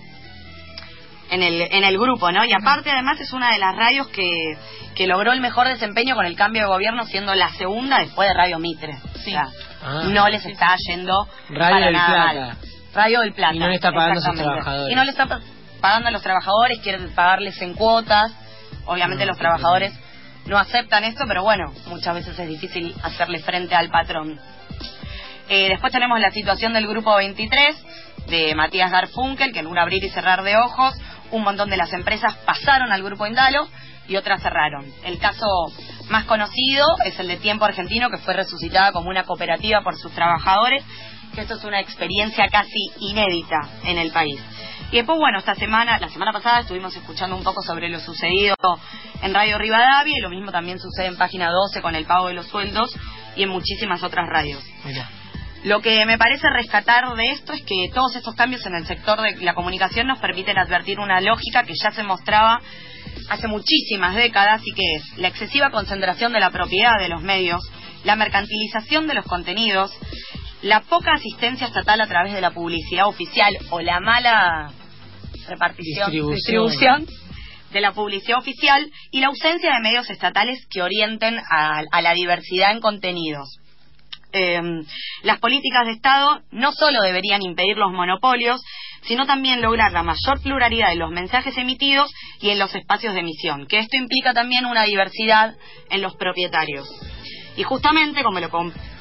en el en el grupo, ¿no? Y aparte, además, es una de las radios que, que logró el mejor desempeño con el cambio de gobierno, siendo la segunda después de Radio Mitre. Sí. O sea, ah, no les está yendo Radio para del nada Plata. mal. Radio del Plata. Y no le está pagando a sus trabajadores. Y no le está pagando a los trabajadores, quieren pagarles en cuotas. Obviamente no, los trabajadores no aceptan esto, pero bueno, muchas veces es difícil hacerle frente al patrón. Eh, después tenemos la situación del Grupo veintitrés, de Matías Garfunkel, que en un abrir y cerrar de ojos, un montón de las empresas pasaron al Grupo Indalo y otras cerraron. El caso más conocido es el de Tiempo Argentino, que fue resucitada como una cooperativa por sus trabajadores, que esto es una experiencia casi inédita en el país. Y después, bueno, esta semana, la semana pasada estuvimos escuchando un poco sobre lo sucedido en Radio Rivadavia, y lo mismo también sucede en Página doce con el pago de los sueldos y en muchísimas otras radios. Mira. Lo que me parece rescatar de esto es que todos estos cambios en el sector de la comunicación nos permiten advertir una lógica que ya se mostraba hace muchísimas décadas, y que es la excesiva concentración de la propiedad de los medios, la mercantilización de los contenidos, la poca asistencia estatal a través de la publicidad oficial o la mala repartición, distribución, distribución de la publicidad oficial, y la ausencia de medios estatales que orienten a, a la diversidad en contenidos. Eh, las políticas de Estado no solo deberían impedir los monopolios, sino también lograr la mayor pluralidad de los mensajes emitidos y en los espacios de emisión, que esto implica también una diversidad en los propietarios. Y justamente, como lo,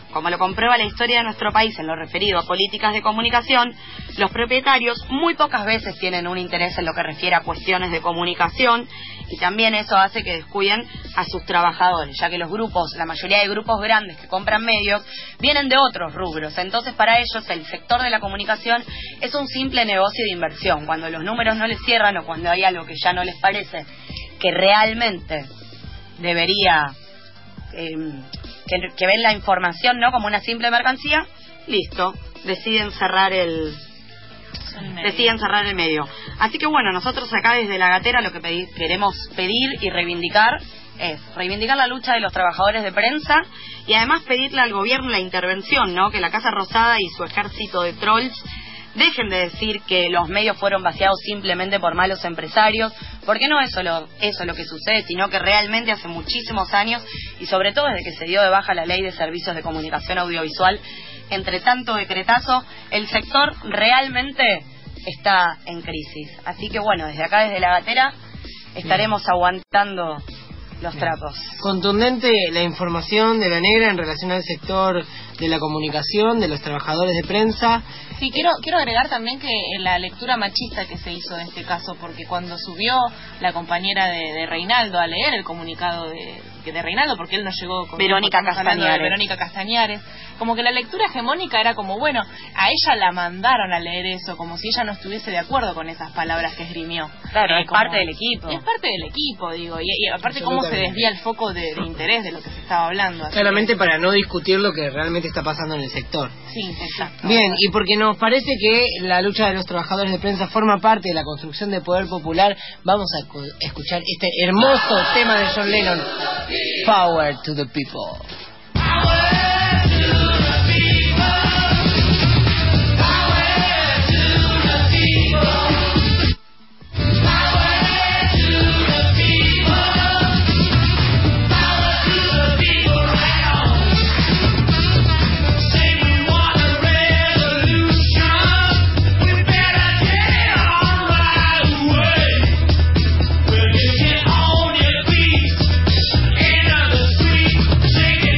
Como lo comprueba la historia de nuestro país en lo referido a políticas de comunicación, los propietarios muy pocas veces tienen un interés en lo que refiere a cuestiones de comunicación, y también eso hace que descuiden a sus trabajadores, ya que los grupos, la mayoría de grupos grandes que compran medios, vienen de otros rubros. Entonces, para ellos, el sector de la comunicación es un simple negocio de inversión. Cuando los números no les cierran o cuando hay algo que ya no les parece que realmente debería... Eh, que, que ven la información no como una simple mercancía, listo, deciden cerrar el deciden cerrar el medio. Así que bueno, nosotros acá desde La Gatera lo que pedi- queremos pedir y reivindicar es reivindicar la lucha de los trabajadores de prensa y además pedirle al gobierno la intervención, ¿no? Que la Casa Rosada y su ejército de trolls dejen de decir que los medios fueron vaciados simplemente por malos empresarios, porque no es solo eso lo que sucede, sino que realmente hace muchísimos años, y sobre todo desde que se dio de baja la Ley de Servicios de Comunicación Audiovisual, entre tanto decretazo, el sector realmente está en crisis. Así que bueno, desde acá, desde La Gatera, estaremos Bien. aguantando los Bien. trapos. Contundente la información de la Negra en relación al sector de la comunicación, de los trabajadores de prensa. Sí, quiero quiero agregar también que la lectura machista que se hizo de este caso, porque cuando subió la compañera de, de Reinaldo a leer el comunicado de, de Reinaldo, porque él no llegó con Verónica Castañares. Verónica Castañares, como que la lectura hegemónica era como, bueno, a ella la mandaron a leer eso, como si ella no estuviese de acuerdo con esas palabras que esgrimió. Claro, eh, es como, parte del equipo. Es parte del equipo, digo, y, y aparte cómo se desvía el foco de, de interés de lo que se estaba hablando. Así Claramente que... para no discutir lo que realmente está pasando en el sector. Sí, exacto. Bien, y porque nos parece que la lucha de los trabajadores de prensa forma parte de la construcción de poder popular, vamos a co- escuchar este hermoso tema de John Lennon, Power to the People. Take it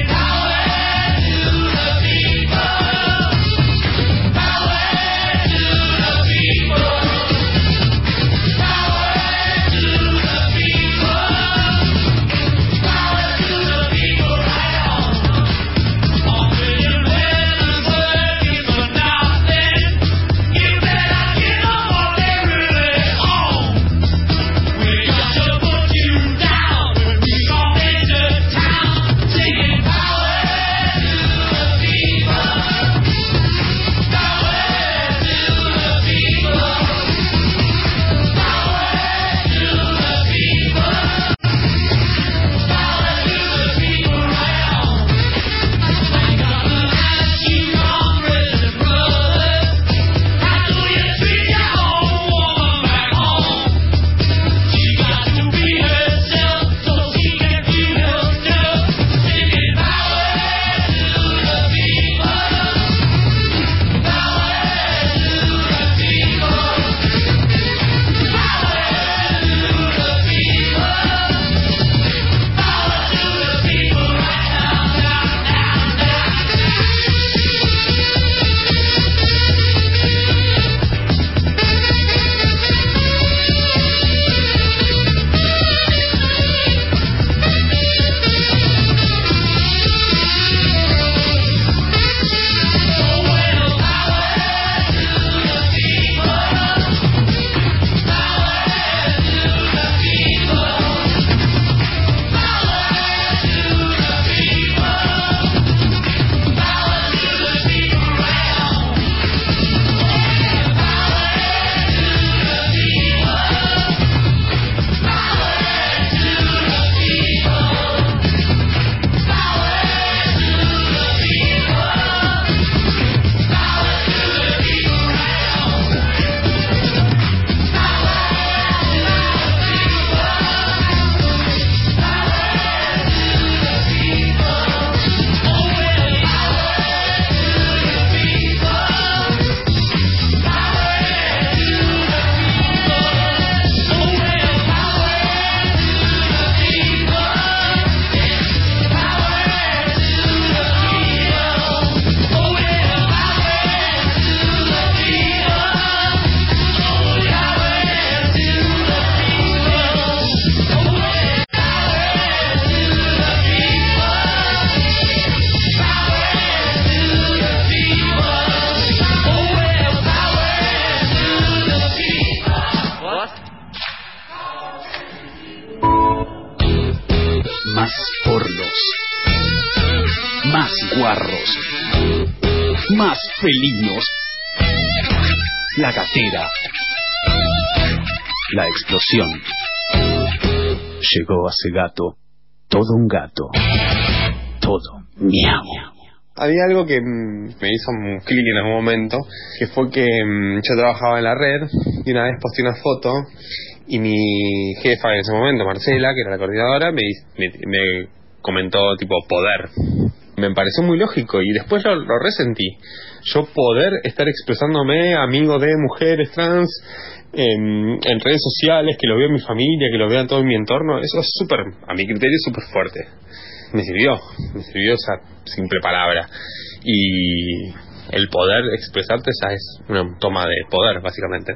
Más porlos, más guarros, más felinos. La gatera, la explosión. Llegó a ese gato, todo un gato, todo miau. Había algo que mm, me hizo un clic en algún momento, que fue que mm, yo trabajaba en la red y una vez posté una foto y mi jefa en ese momento, Marcela, que era la coordinadora, me, me, me comentó tipo poder. Me pareció muy lógico y después lo, lo resentí. Yo poder estar expresándome amigo de mujeres trans en, en redes sociales, que lo vea mi familia, que lo vea todo en mi entorno, eso es súper, a mi criterio, súper fuerte. Me sirvió, me sirvió esa simple palabra. Y el poder expresarte ya es una toma de poder, básicamente.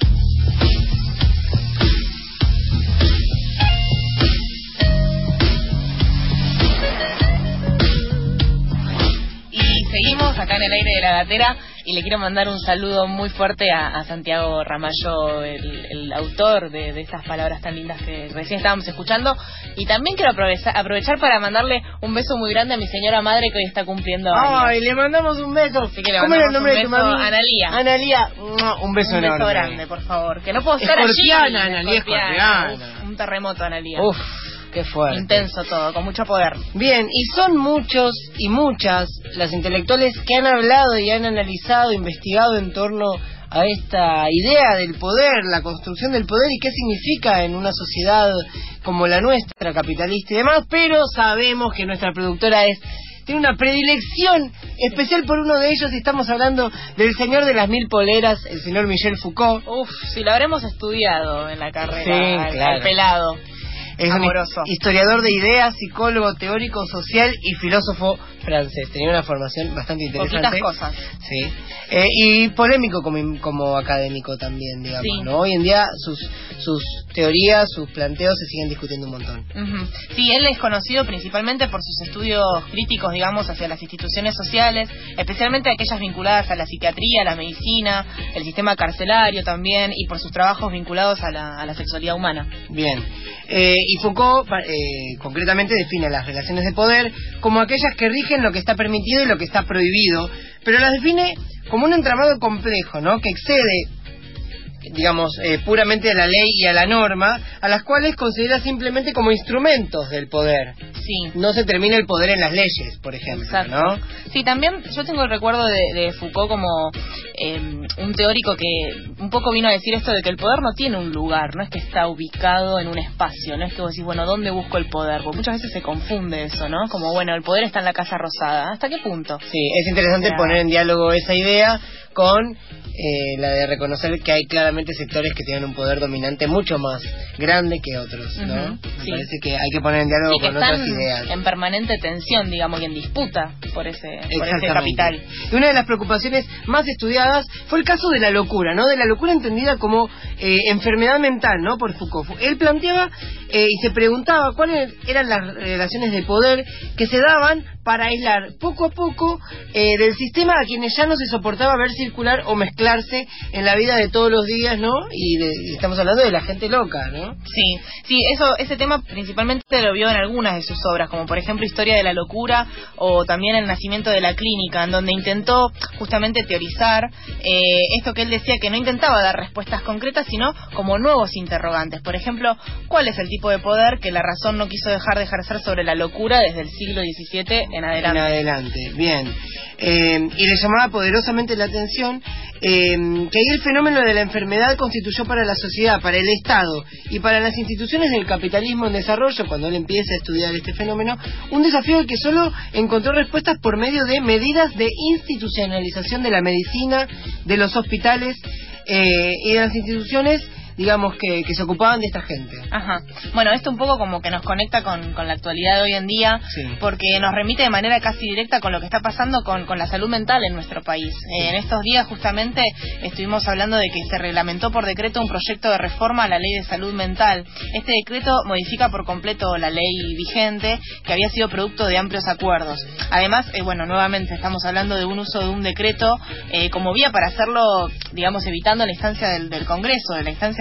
Seguimos acá en el aire de la gatera y le quiero mandar un saludo muy fuerte a, a Santiago Ramallo, el, el autor de, de estas palabras tan lindas que recién estábamos escuchando, y también quiero aprovechar, aprovechar para mandarle un beso muy grande a mi señora madre que hoy está cumpliendo años. Ay, le mandamos un beso. Así que le ¿Cómo era el mandamos nombre un de tu beso, mami? Analía. Analía, un beso un enorme. beso grande, por favor, que no puedo estar Escorpiana, allí. Analía, escorpiana. Uf, un terremoto, Analía. Uf. Qué fuerte. Intenso todo, con mucho poder. Bien, y son muchos y muchas las intelectuales que han hablado y han analizado, investigado en torno a esta idea del poder, la construcción del poder y qué significa en una sociedad como la nuestra, capitalista y demás, pero sabemos que nuestra productora es tiene una predilección especial por uno de ellos y estamos hablando del señor de las mil poleras, el señor Michel Foucault. Uf, si lo habremos estudiado en la carrera, sí, al, claro. al pelado. Es amoroso. Un historiador de ideas, psicólogo, teórico social y filósofo francés. Tenía una formación bastante interesante. Poquitas cosas. Sí. Eh, y polémico como, como académico también, digamos, sí. ¿no? Hoy en día sus sus teorías, sus planteos se siguen discutiendo un montón. Uh-huh. Sí, él es conocido principalmente por sus estudios críticos, digamos, hacia las instituciones sociales, especialmente aquellas vinculadas a la psiquiatría, a la medicina, el sistema carcelario también, y por sus trabajos vinculados a la, a la sexualidad humana. Bien. Eh, y Foucault eh, concretamente define las relaciones de poder como aquellas que rigen lo que está permitido y lo que está prohibido, pero las define como un entramado complejo, ¿no? Que excede, digamos, eh, puramente a la ley y a la norma, a las cuales considera simplemente como instrumentos del poder. Sí. No se termina el poder en las leyes, por ejemplo. Exacto. ¿No? Sí, también yo tengo el recuerdo de, de Foucault como eh, un teórico que un poco vino a decir esto de que el poder no tiene un lugar, no es que está ubicado en un espacio, no es que vos decís, bueno, ¿dónde busco el poder? Porque muchas veces se confunde eso, ¿no? Como, bueno, el poder está en la Casa Rosada. ¿Hasta qué punto? Sí, es interesante claro. poner en diálogo esa idea con eh, la de reconocer que hay claramente sectores que tienen un poder dominante mucho más grande que otros, ¿no? Uh-huh. Me sí. parece que hay que poner en diálogo sí, con otras ideas. En permanente tensión, digamos, y en disputa por ese, por ese capital. Y una de las preocupaciones más estudiadas fue el caso de la locura, ¿no? De la locura entendida como eh, enfermedad mental, ¿no? Por Foucault. Él planteaba eh, y se preguntaba cuáles eran las relaciones de poder que se daban para aislar poco a poco eh, del sistema a quienes ya no se soportaba ver circular o mezclarse en la vida de todos los días, ¿no? Y, de, y estamos hablando de la gente loca, ¿no? Sí, sí, eso, ese tema principalmente lo vio en algunas de sus obras, como por ejemplo Historia de la locura o también El nacimiento de la clínica, en donde intentó justamente teorizar eh, esto que él decía, que no intentaba dar respuestas concretas, sino como nuevos interrogantes. Por ejemplo, ¿cuál es el tipo de poder que la razón no quiso dejar de ejercer sobre la locura desde el siglo diecisiete en adelante? En adelante, bien. Eh, y le llamaba poderosamente la atención eh, que ahí el fenómeno de la enfermedad constituyó para la sociedad, para el Estado y para las instituciones del capitalismo en desarrollo, cuando él empieza a estudiar este fenómeno, un desafío que solo encontró respuestas por medio de medidas de institucionalización de la medicina, de los hospitales eh, y de las instituciones, digamos, que, que se ocupaban de esta gente. Ajá. Bueno, esto un poco como que nos conecta con, con la actualidad de hoy en día, sí. porque nos remite de manera casi directa con lo que está pasando con, con la salud mental en nuestro país. Sí. Eh, en estos días justamente estuvimos hablando de que se reglamentó por decreto un proyecto de reforma a la ley de salud mental. Este decreto modifica por completo la ley vigente, que había sido producto de amplios acuerdos. Además, eh, bueno, nuevamente estamos hablando de un uso de un decreto eh, como vía para hacerlo, digamos, evitando la instancia del, del Congreso, de la instancia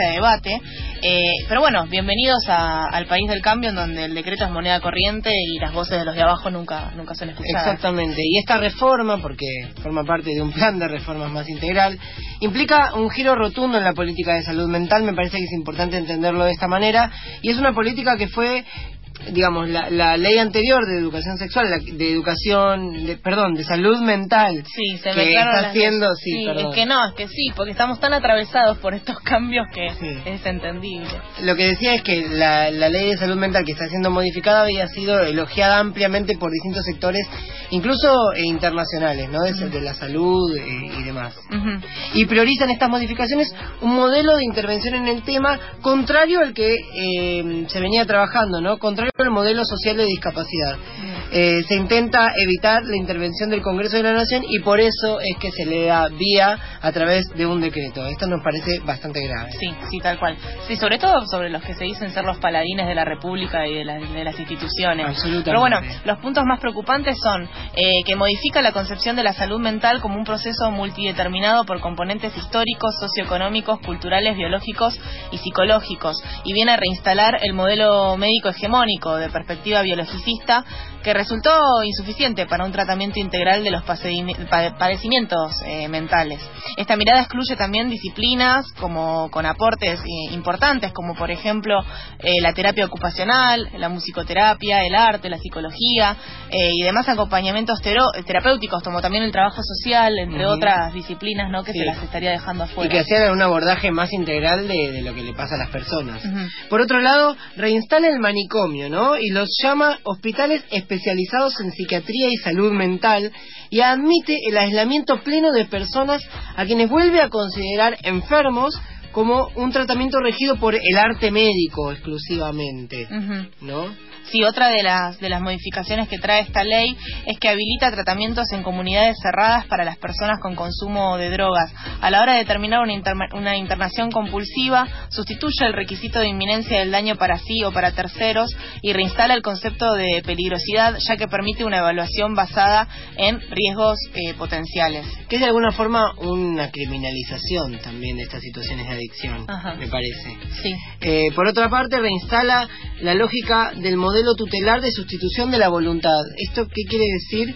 para debate. Eh, pero bueno, bienvenidos a, al país del cambio, en donde el decreto es moneda corriente y las voces de los de abajo nunca, nunca son escuchadas. Exactamente, y esta reforma, porque forma parte de un plan de reformas más integral, implica un giro rotundo en la política de salud mental. Me parece que es importante entenderlo de esta manera, y es una política que fue, digamos, la, la ley anterior de educación sexual, la, de educación, de, perdón, de salud mental, sí, se que está haciendo, sí, sí, perdón. es que no, es que sí, porque estamos tan atravesados por estos cambios que sí. Es entendible. Lo que decía es que la, la ley de salud mental que está siendo modificada había sido elogiada ampliamente por distintos sectores, incluso eh, internacionales, ¿no? De, uh-huh. de la salud eh, y demás. Uh-huh. Y priorizan estas modificaciones un modelo de intervención en el tema contrario al que eh, se venía trabajando, ¿no? Contrario el modelo social de discapacidad. Eh, se intenta evitar la intervención del Congreso de la Nación y por eso es que se le da vía a través de un decreto. Esto nos parece bastante grave. Sí, sí, tal cual. Sí, sobre todo sobre los que se dicen ser los paladines de la República y de, la, de las instituciones. Absolutamente. Pero bueno, los puntos más preocupantes son eh, que modifica la concepción de la salud mental como un proceso multideterminado por componentes históricos, socioeconómicos, culturales, biológicos y psicológicos, y viene a reinstalar el modelo médico hegemónico de perspectiva biologicista que resultó insuficiente para un tratamiento integral de los padecimientos eh, mentales. Esta mirada excluye también disciplinas como con aportes eh, importantes, como por ejemplo eh, la terapia ocupacional, la musicoterapia, el arte, la psicología eh, y demás acompañamientos tero- terapéuticos, como también el trabajo social, entre uh-huh. otras disciplinas, ¿no? que sí. se las estaría dejando afuera. Y que hacían un abordaje más integral de, de lo que le pasa a las personas. Uh-huh. Por otro lado, reinstala el manicomio, ¿no? Y los llama hospitales especializados en psiquiatría y salud mental, y admite el aislamiento pleno de personas a quienes vuelve a considerar enfermos como un tratamiento regido por el arte médico exclusivamente, uh-huh. ¿no? Sí, otra de las de las modificaciones que trae esta ley es que habilita tratamientos en comunidades cerradas para las personas con consumo de drogas. A la hora de determinar una, interna- una internación compulsiva, sustituye el requisito de inminencia del daño para sí o para terceros y reinstala el concepto de peligrosidad, ya que permite una evaluación basada en riesgos eh, potenciales. Que es de alguna forma una criminalización también de estas situaciones de adicción, Ajá. me parece. Sí. Eh, por otra parte, reinstala la lógica del modelo modelo tutelar de sustitución de la voluntad. ¿Esto qué quiere decir?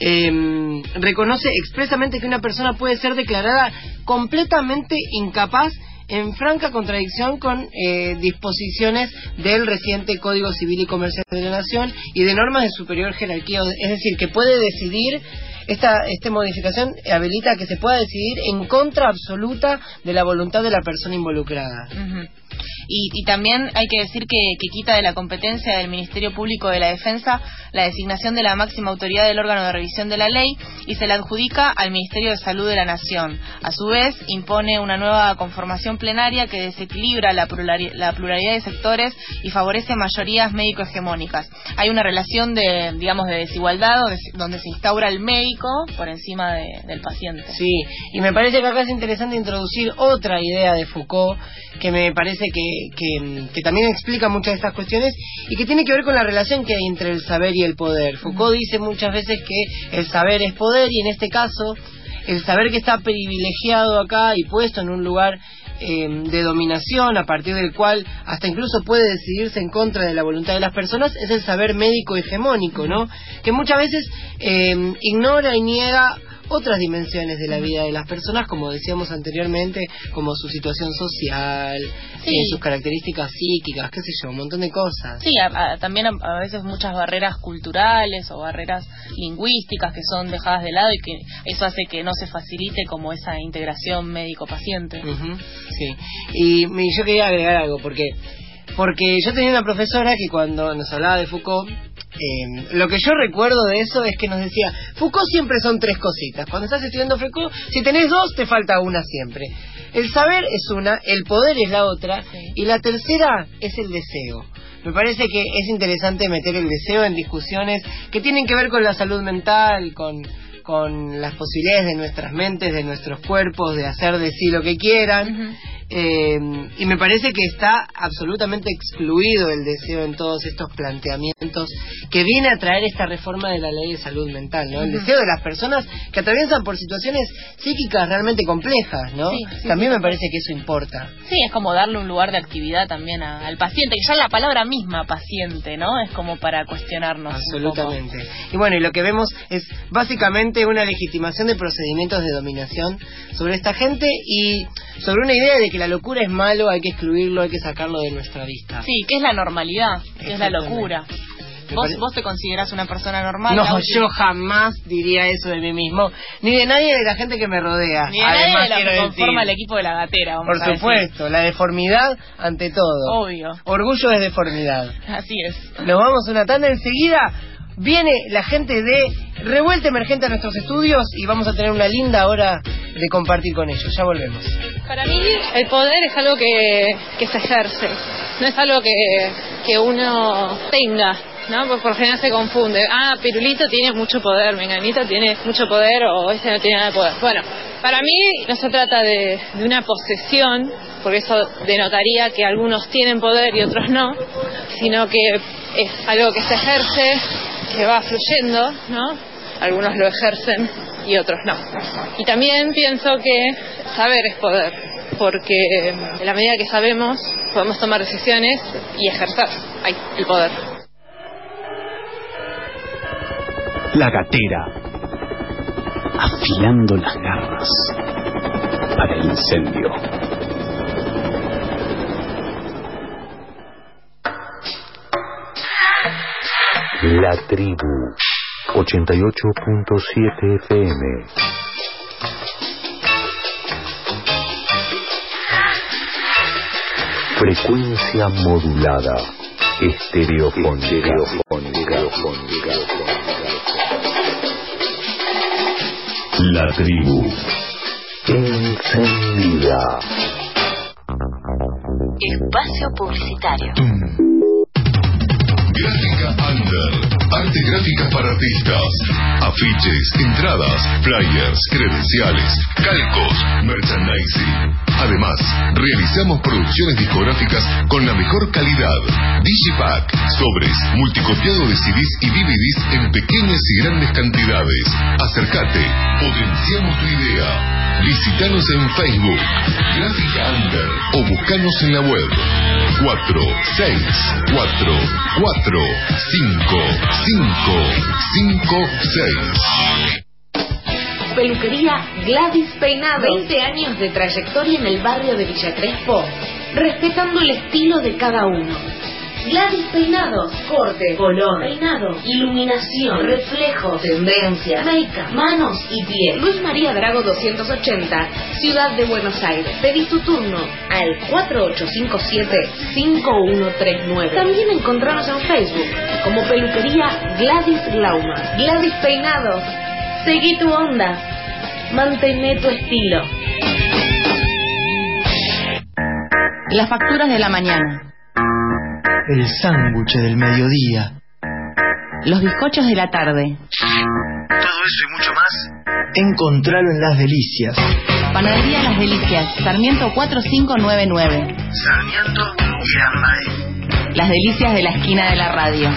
Eh, reconoce expresamente que una persona puede ser declarada completamente incapaz, en franca contradicción con eh, disposiciones del reciente Código Civil y Comercial de la Nación y de normas de superior jerarquía, es decir, que puede decidir. Esta, esta modificación habilita que se pueda decidir en contra absoluta de la voluntad de la persona involucrada. Uh-huh. Y, y también hay que decir que, que quita de la competencia del Ministerio Público de la Defensa la designación de la máxima autoridad del órgano de revisión de la ley y se la adjudica al Ministerio de Salud de la Nación. A su vez, impone una nueva conformación plenaria que desequilibra la pluralidad, la pluralidad de sectores y favorece mayorías médico-hegemónicas. Hay una relación de, digamos, de desigualdad donde, donde se instaura el médico por encima de, del paciente. Sí, y me parece que acá es interesante introducir otra idea de Foucault que me parece que, que, que también explica muchas de estas cuestiones y que tiene que ver con la relación que hay entre el saber y el poder. Foucault dice muchas veces que el saber es poder y en este caso el saber que está privilegiado acá y puesto en un lugar eh, de dominación a partir del cual hasta incluso puede decidirse en contra de la voluntad de las personas es el saber médico hegemónico, ¿no? Que muchas veces eh, ignora y niega otras dimensiones de la vida de las personas, como decíamos anteriormente, como su situación social, sí. eh, sus características psíquicas, qué sé yo, un montón de cosas. Sí, a, a, también a, a veces muchas barreras culturales o barreras lingüísticas que son dejadas de lado y que eso hace que no se facilite como esa integración médico-paciente. Uh-huh, sí, y, y yo quería agregar algo, porque porque yo tenía una profesora que cuando nos hablaba de Foucault, eh, lo que yo recuerdo de eso es que nos decía, Foucault siempre son tres cositas. Cuando estás estudiando Foucault, si tenés dos, te falta una siempre. El saber es una, el poder es la otra, sí. y la tercera es el deseo. Me parece que es interesante meter el deseo en discusiones que tienen que ver con la salud mental, con... con las posibilidades de nuestras mentes, de nuestros cuerpos, de hacer de sí lo que quieran, uh-huh. Eh, y me parece que está absolutamente excluido el deseo en todos estos planteamientos que viene a traer esta reforma de la ley de salud mental, ¿no? El Uh-huh. deseo de las personas que atraviesan por situaciones psíquicas realmente complejas, ¿no? Sí, sí, También sí, me parece que eso importa. Sí, es como darle un lugar de actividad también a, al paciente, que ya la palabra misma paciente, ¿no? Es como para cuestionarnos. Absolutamente. Y bueno, y lo que vemos es básicamente una legitimación de procedimientos de dominación sobre esta gente y sobre una idea de que la locura es malo, hay que excluirlo, hay que sacarlo de nuestra vista. Sí, que es la normalidad, que es la locura. ¿Vos, pare- ¿Vos te considerás una persona normal? No, Laura? yo jamás diría eso de mí mismo, ni de nadie de la gente que me rodea. Ni de Además, nadie de la quiero que decir. conforma el equipo de la gatera, vamos Por a decir. supuesto, la deformidad ante todo. Obvio. Orgullo es deformidad. Así es. Nos vamos a una tanda enseguida. Viene la gente de Revuelta Emergente a nuestros estudios y vamos a tener una linda hora de compartir con ellos. Ya volvemos. Para mí el poder es algo que, que se ejerce, no es algo que, que uno tenga, ¿no? Porque por lo general se confunde. Ah, Pirulito tiene mucho poder, Menganito tiene mucho poder o este no tiene nada de poder. Bueno, para mí no se trata de, de una posesión, porque eso denotaría que algunos tienen poder y otros no, sino que es algo que se ejerce, que va fluyendo, ¿no? Algunos lo ejercen y otros no. Y también pienso que saber es poder, porque en la medida que sabemos podemos tomar decisiones y ejercer ahí el poder. La gatera, afilando las garras para el incendio. La tribu ochenta y ocho punto siete F M. Frecuencia modulada. Estereofónica. La tribu encendida. Espacio publicitario. Gráfica Under. Arte gráficas para artistas. Afiches, entradas, flyers, credenciales, calcos, merchandising. Además, realizamos producciones discográficas con la mejor calidad. Digipack, sobres, multicopiado de C Ds y D V Ds en pequeñas y grandes cantidades. Acércate, potenciamos tu idea. Visítanos en Facebook, Gráfica Under, o buscanos en la web cuatro seis cuatro cuatro cinco cinco cinco seis. Peluquería Gladys Peinado. veinte años de trayectoria en el barrio de Villa Crespo, respetando el estilo de cada uno. Gladys Peinados, corte, color, peinado, iluminación, reflejo, tendencia, make-up, manos y piel. Luis María Drago doscientos ochenta, Ciudad de Buenos Aires. Pedí tu turno al cuatro ocho cinco siete cinco uno tres nueve. También encontrarnos en Facebook como Peluquería Gladys Glauma. Gladys Peinados, seguí tu onda, mantené tu estilo. Las facturas de la mañana. El sándwich del mediodía. Los bizcochos de la tarde. Todo eso y mucho más. Encontralo en Las Delicias. Panadería Las Delicias, Sarmiento cuatro cinco nueve nueve. Sarmiento y Ambae. Las Delicias de la esquina de la radio.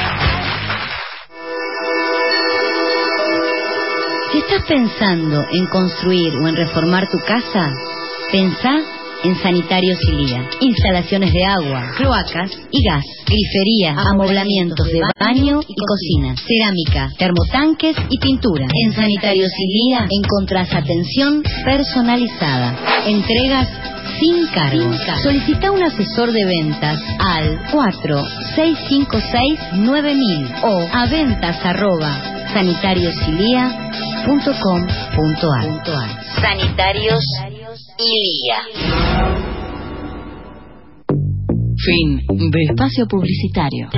Si estás pensando en construir o en reformar tu casa, pensá en Sanitarios Ilía. Instalaciones de agua, cloacas y gas, grifería, amoblamientos de baño y cocina, cerámica, termotanques y pintura. En Sanitarios Ilía encontrás atención personalizada, entregas sin cargo. Solicita un asesor de ventas al cuatro seis cinco seis nueve mil o a ventas arroba sanitariosilia punto com punto ar. Sanitarios Ilía. Fin de espacio publicitario.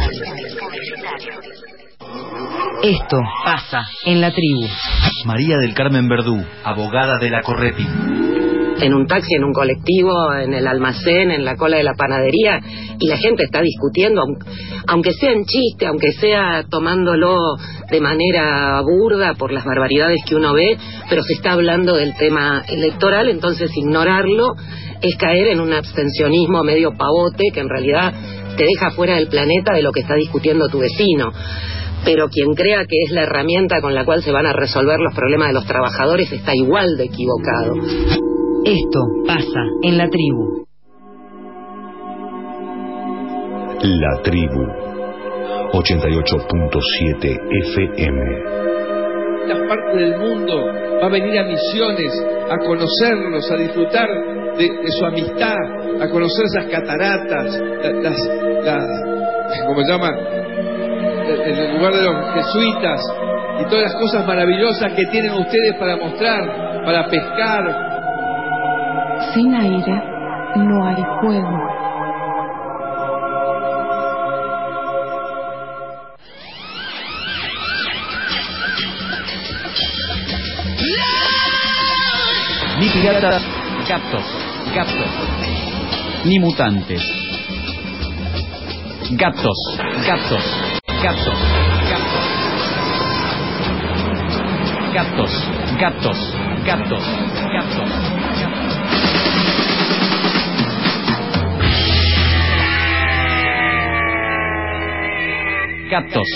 Esto pasa en la tribu. María del Carmen Verdú, abogada de la Correpi. en un taxi, en un colectivo, en el almacén, en la cola de la panadería, y la gente está discutiendo, aunque sea en chiste, aunque sea tomándolo de manera burda por las barbaridades que uno ve, pero se está hablando del tema electoral, entonces ignorarlo es caer en un abstencionismo medio pavote que en realidad te deja fuera del planeta de lo que está discutiendo tu vecino. Pero quien crea que es la herramienta con la cual se van a resolver los problemas de los trabajadores está igual de equivocado. Esto pasa en la tribu. La tribu ochenta y ocho punto siete F M. Las partes del mundo va a venir a Misiones a conocerlos, a disfrutar de, de su amistad, a conocer esas cataratas, las, las, ¿cómo se llama? En el lugar de los jesuitas y todas las cosas maravillosas que tienen ustedes para mostrar, para pescar. Sin aire no hay fuego. Ni piratas, gatos, gatos. Ni mutantes. Gatos, gatos, gatos, gatos. Gatos, gatos, gatos, gatos, gatos. Gatos.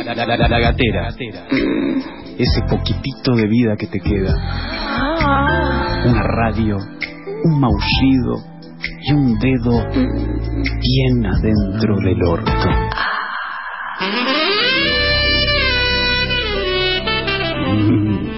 La, la, la, la, la gatera. Ese poquitito de vida que te queda. Una radio, un maullido y un dedo bien adentro del orto. Mm.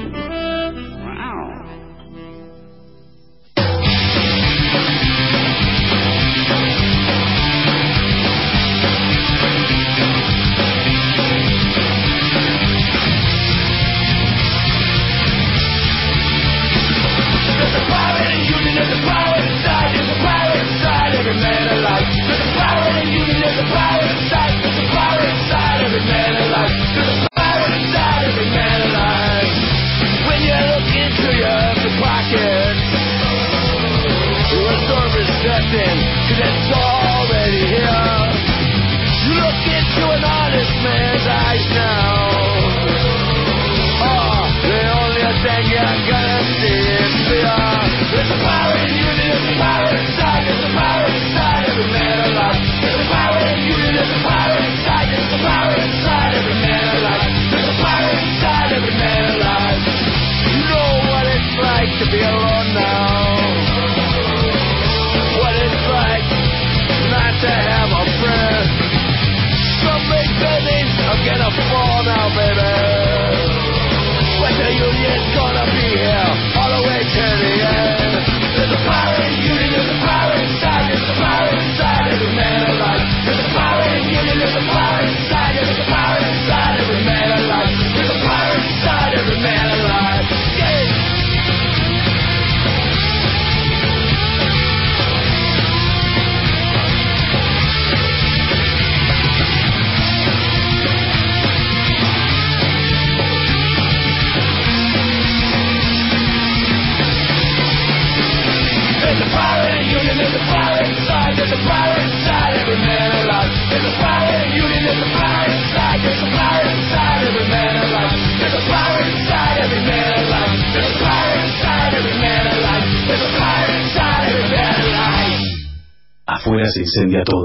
Afuera se incendia todo.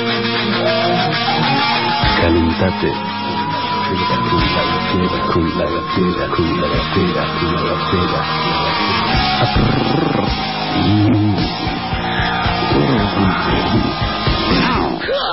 Calentate. Con la gatera, con la gatera, con la gatera, con la gatera.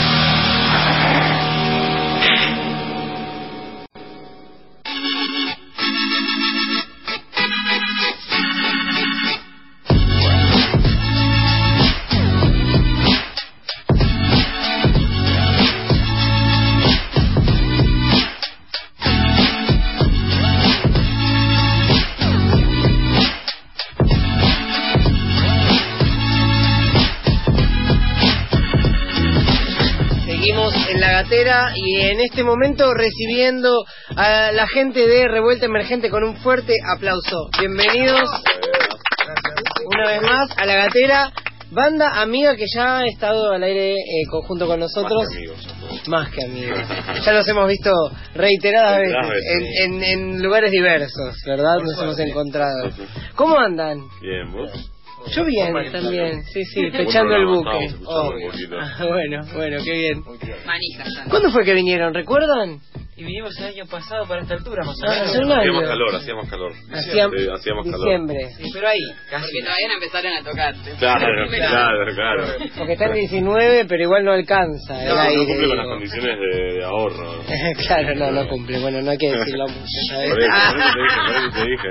Y en este momento recibiendo a la gente de Revuelta Emergente con un fuerte aplauso. Bienvenidos una vez más a La Gatera, banda amiga que ya ha estado al aire eh, conjunto con nosotros. Más que amigos. Más que amigos. Ya los hemos visto reiteradas veces en, en, en lugares diversos, ¿verdad? Nos hemos encontrado. ¿Cómo andan? Bien, ¿vos? Yo bien también, sí, sí, pechando el buque. Oh. Ah, bueno, bueno, qué bien. Manijas. ¿Cuándo fue que vinieron? ¿Recuerdan? Y vinimos el año pasado para esta altura, más o Ah, menos. hace un año. Hacía más calor, hacía más calor. Hacía Sí, hacía más calor. diciembre. Sí, pero ahí, casi. Porque todavía no empezaron a tocarte. Claro, claro, claro. Porque está en diecinueve, pero igual no alcanza. el No, aire, no cumple con digo. las condiciones de, de ahorro. Claro, no, no cumple. Bueno, no hay que decirlo mucho, ¿sabes? Por eso, por eso te dije, por eso te dije.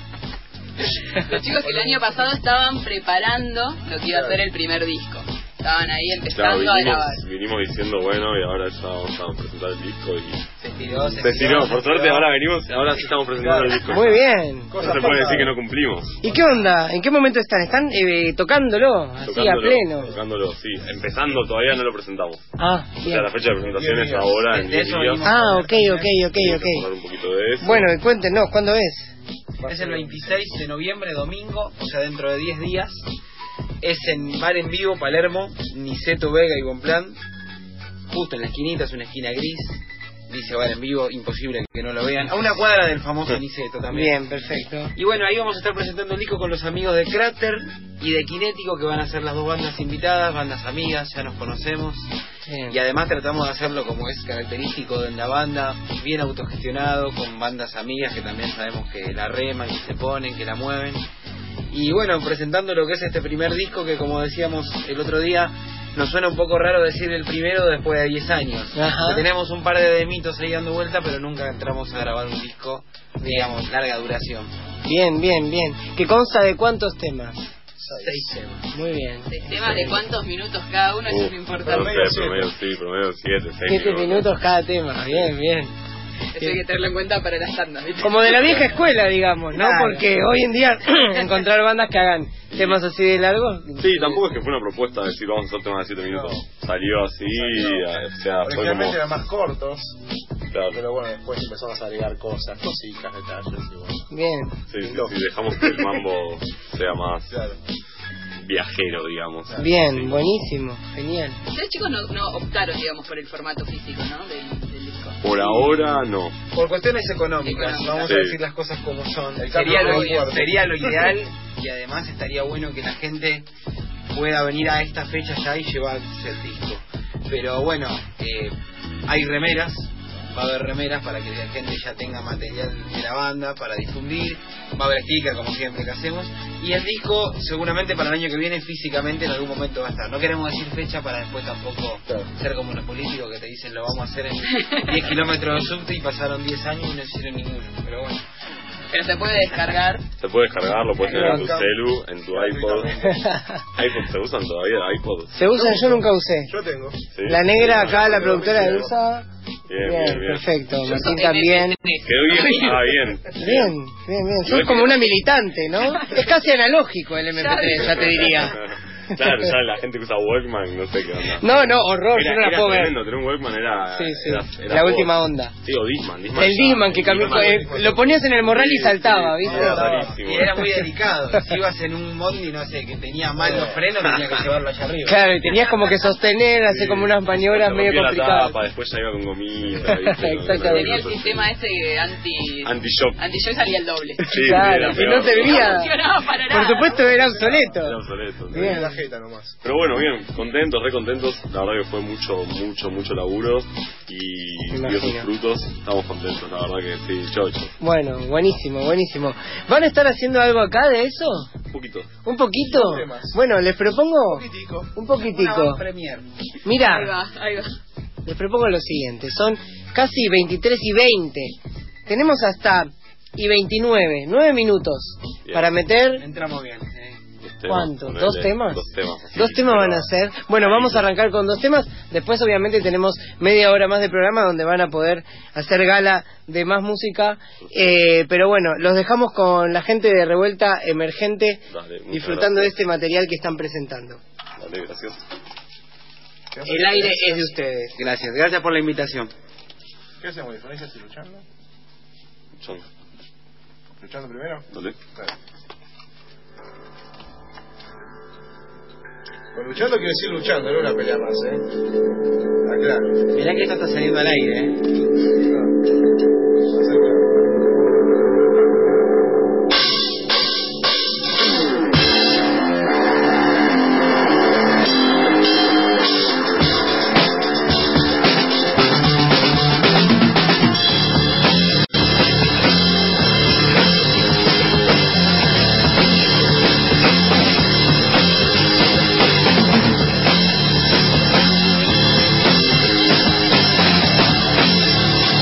Los chicos que el año pasado estaban preparando lo que iba a ser el primer disco. Estaban ahí empezando Claro, a vinimos, grabar. vinimos diciendo bueno y ahora ya vamos a presentar el disco y Se estiró, se estiró. Por suerte ahora venimos, ahora sí estamos presentando el disco. Muy bien. No se puede decir que no cumplimos. ¿Y qué onda? ¿En qué momento están? ¿Están eh, tocándolo? Así Tocándolo, a pleno. Tocándolo, sí. Empezando todavía no lo presentamos. Ah, O bien. sea, la fecha de presentación es ahora en diez días. Ah, ok, ok, ok, Vamos a ok. hablar un poquito de eso. Bueno, y cuéntenos, ¿cuándo es? Es el veintiséis de noviembre, domingo, o sea, dentro de diez días. Es en Bar en Vivo, Palermo, Niceto, Vega y Bonplan. Justo en la esquinita, es una esquina gris. Dice Bar en Vivo, imposible que no lo vean. A una cuadra del famoso Niceto también. Bien, perfecto. Y bueno, ahí vamos a estar presentando un disco con los amigos de Cráter y de Kinético, que van a ser las dos bandas invitadas, bandas amigas, ya nos conocemos. Bien. Y además tratamos de hacerlo como es característico de la banda, bien autogestionado, con bandas amigas que también sabemos que la reman, que se ponen, que la mueven. Y bueno, presentando lo que es este primer disco, que como decíamos el otro día, nos suena un poco raro decir el primero después de diez años. Ajá. Tenemos un par de mitos ahí dando vuelta, pero nunca entramos a grabar un disco, digamos, larga duración. Bien, bien, bien. ¿Que consta de cuántos temas? Seis temas. Muy bien. ¿Temas de cuántos minutos cada uno? Eso es lo importante. No sé, promedio sí, promedio siete, seis Siete minutos. minutos cada tema. Bien, bien. Eso hay que tenerlo en cuenta para las tandas. ¿viste? Como de la vieja escuela, digamos, ¿no? Claro. Porque hoy en día encontrar bandas que hagan temas así de largos. Sí, tampoco es que fue una propuesta de decir vamos a hacer temas de siete minutos. Salió así, o sea, fue como... Originalmente eran más cortos, Claro. pero bueno, después empezamos a agregar cosas, cositas, detalles y bueno. Bien. Sí, sí, sí, dejamos que el mambo sea más viajero, digamos. Bien, buenísimo, genial. Ustedes chicos no, no optaron, digamos, por el formato físico, ¿no? Del, del disco. Por ahora no. Por cuestiones económicas, vamos Sí. a decir las cosas como son. El Sería cambio lo, muy fuerte. sería lo ideal y además estaría bueno que la gente pueda venir a esta fecha ya y llevarse el disco. Pero bueno, eh, hay remeras, va a haber remeras para que la gente ya tenga material de la banda para difundir, va a haber sticker como siempre que hacemos, y el disco seguramente para el año que viene físicamente en algún momento va a estar. No queremos decir fecha para después tampoco ser como los políticos que te dicen lo vamos a hacer en diez kilómetros de subte y pasaron diez años y no hicieron ninguno, pero bueno. Pero se puede descargar. Se puede descargar, lo puedes tener en tu Acá. celu, en tu iPod. iPod, ¿se usan todavía iPod? ¿Se usan? Yo nunca usé. Yo tengo. Sí. La negra acá, la productora de usa. Bien, Bien, bien, bien. perfecto. Martín también. Quedó bien. Ah, bien. Bien, bien, bien. Sos como una militante, ¿no? Es casi analógico el M P tres, ya te diría. Claro, ya la gente que usa Walkman, no sé qué onda. No, no, horror, Era, yo no la era puedo ver. tremendo, tener un Walkman era... Sí, sí, era- era la God. última onda. Sí, o Disman. Disman El ya- Disman que cambió, Disman- eh, lo ponías en el morral y saltaba, ¿viste? Era rarísimo. Y era muy delicado. Si ibas en un bondi, no sé, que tenía mal los frenos, tenía que llevarlo allá arriba. Claro, y tenías como que sostener, hacer como unas maniobras Se medio rompió la complicadas. tapa, después ya iba con gomita, ¿viste? Exactamente. Tenía el sistema ese que anti... Anti-shock. Anti-shock salía el doble. Sí, Claro, sí, y era no peor. servía. No funcionaba para nada. Por supuesto era obsoleto. Era obsoleto. sí. Bien. La jeta nomás. Pero bueno, bien, contentos, re contentos. La verdad que fue mucho, mucho, mucho laburo y Me dio sus imagino. frutos. Estamos contentos, la verdad que sí, chocho. Bueno, buenísimo, buenísimo. ¿Van a estar haciendo algo acá de eso? Un poquito. ¿Un poquito? Dos temas. Bueno, les propongo un Una poquitico. premier. Ahí Mira, va, ahí va. les propongo lo siguiente. Son casi veintitrés y veinte. Tenemos hasta y veintinueve, nueve minutos Bien. para meter... Entramos bien. eh. Dos temas, ¿Cuánto? ponele, ¿Dos temas? Dos temas. así, Dos temas van a pero- ser. Bueno, vamos a arrancar con dos temas. Después, obviamente, tenemos media hora más de programa donde van a poder hacer gala de más música. Eh, pero bueno, los dejamos con la gente de Revuelta Emergente Dale, muchas disfrutando de gracias. este material que están presentando. Dale, gracias. El aire es de ustedes. Gracias, gracias por la invitación. ¿Qué hacemos? ¿Diferencias y luchando? Luchando. ¿Luchando primero? Dale. Claro. Con luchando quiere decir luchando, no una pelea más, ¿eh? Aclaro. Mirá que esto está saliendo al aire, eh. Thank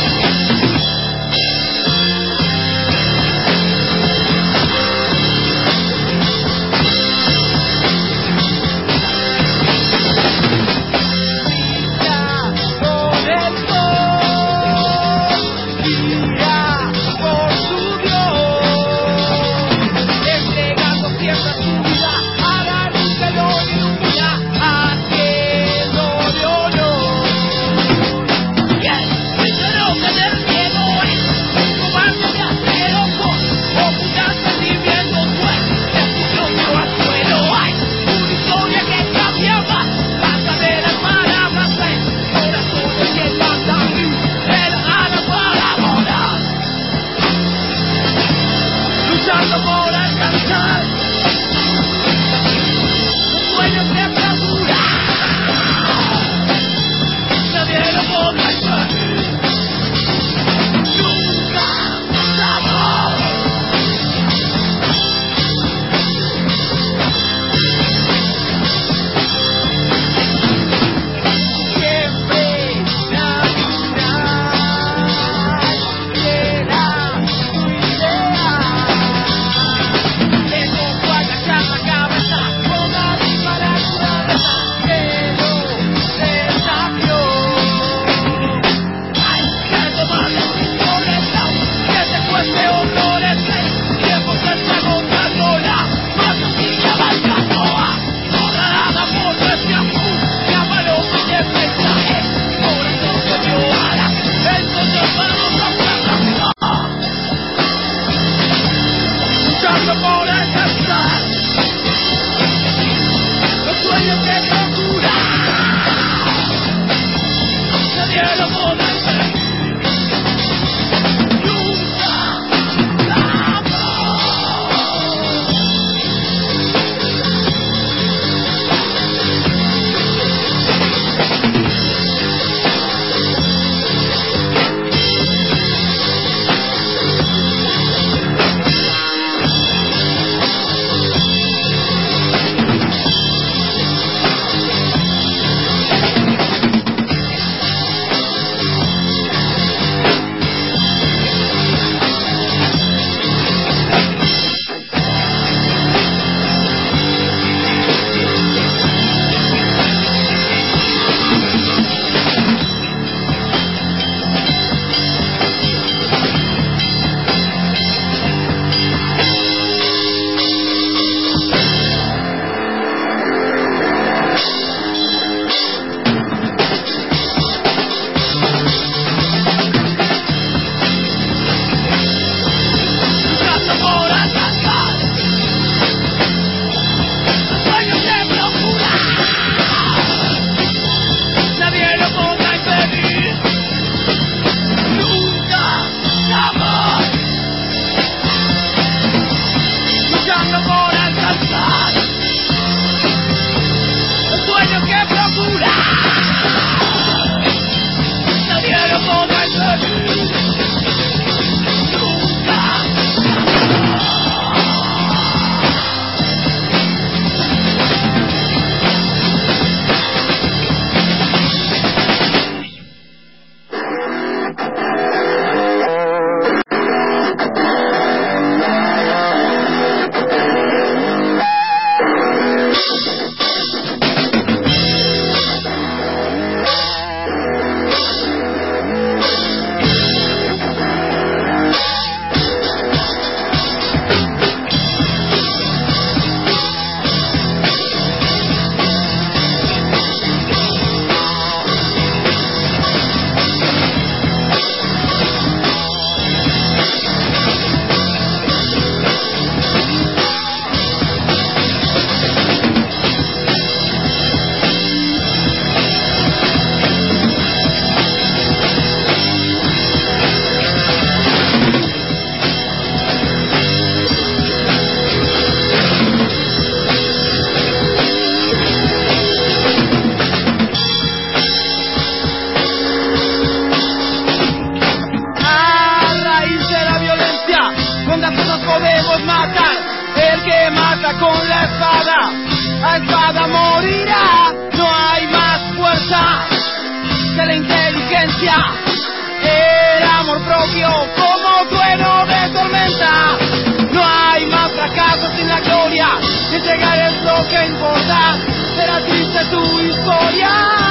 con la espada, la espada morirá. No hay más fuerza que la inteligencia, el amor propio como trueno de tormenta. No hay más fracasos sin la gloria, que llegar es lo que importa. Será triste tu historia.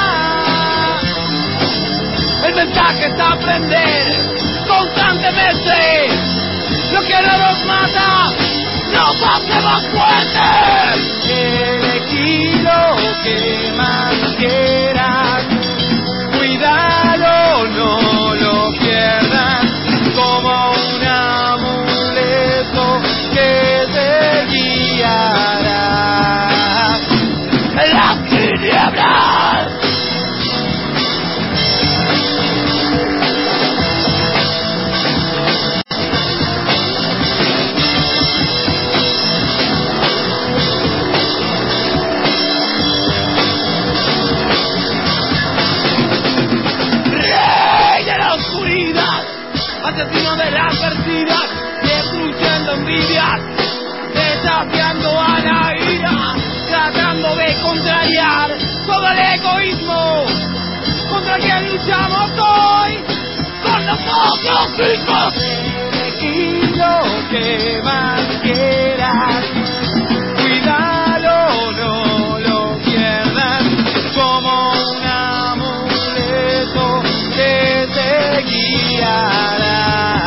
El mensaje es aprender constantemente. Lo que no nos mata nos hace más fuertes. Elegí lo que más quieras, cuídalo, no lo pierdas, como un amuleto que te guiará en las tinieblas. Asesino de las persigas, destruyendo envidias, desafiando a la ira, tratando de contrariar todo el egoísmo. ¿Contra quién luchamos hoy? Con nosotros mismos. Elegí lo que más quieras, cuídalo, no lo pierdas, como un amuleto que te guiará.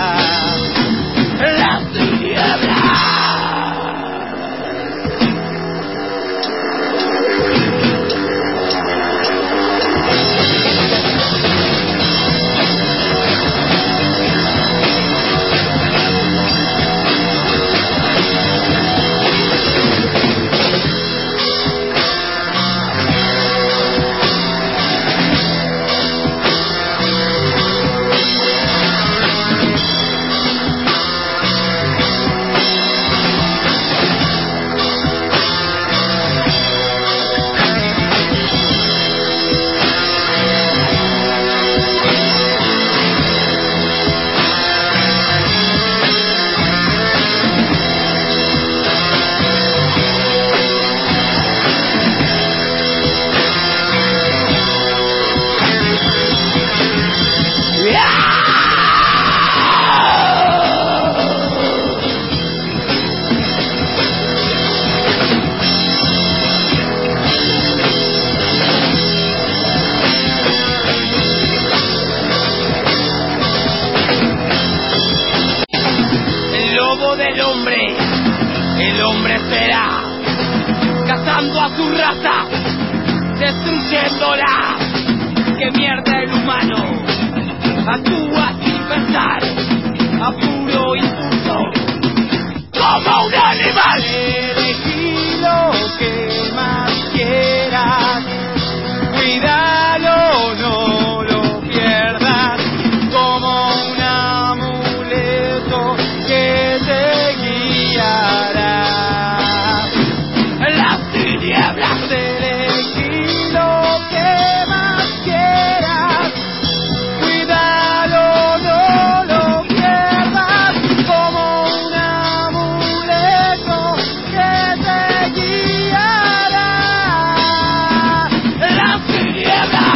Cazando a su raza, destruyéndola. Que mierda el humano, actúa sin pensar, a puro impulso, como un animal. Elegí lo que más quieras, cuídalo, no lo pierdas, como un amuleto que te guiará. Elegí lo que más quieras, cuídalo, no lo pierdas, como un amuleto que te guiará en las tinieblas.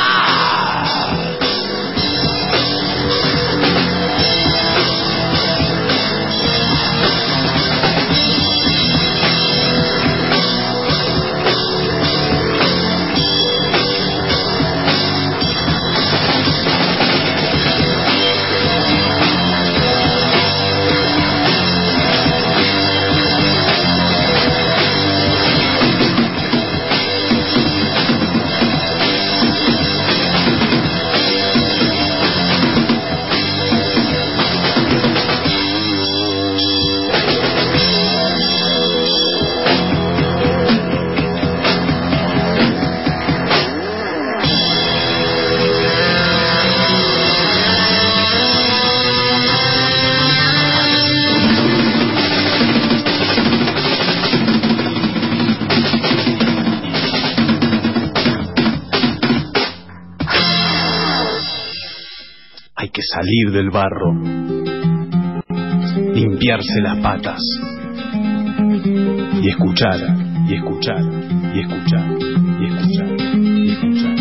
Salir del barro, limpiarse las patas y escuchar, y escuchar, y escuchar, y escuchar, y escuchar.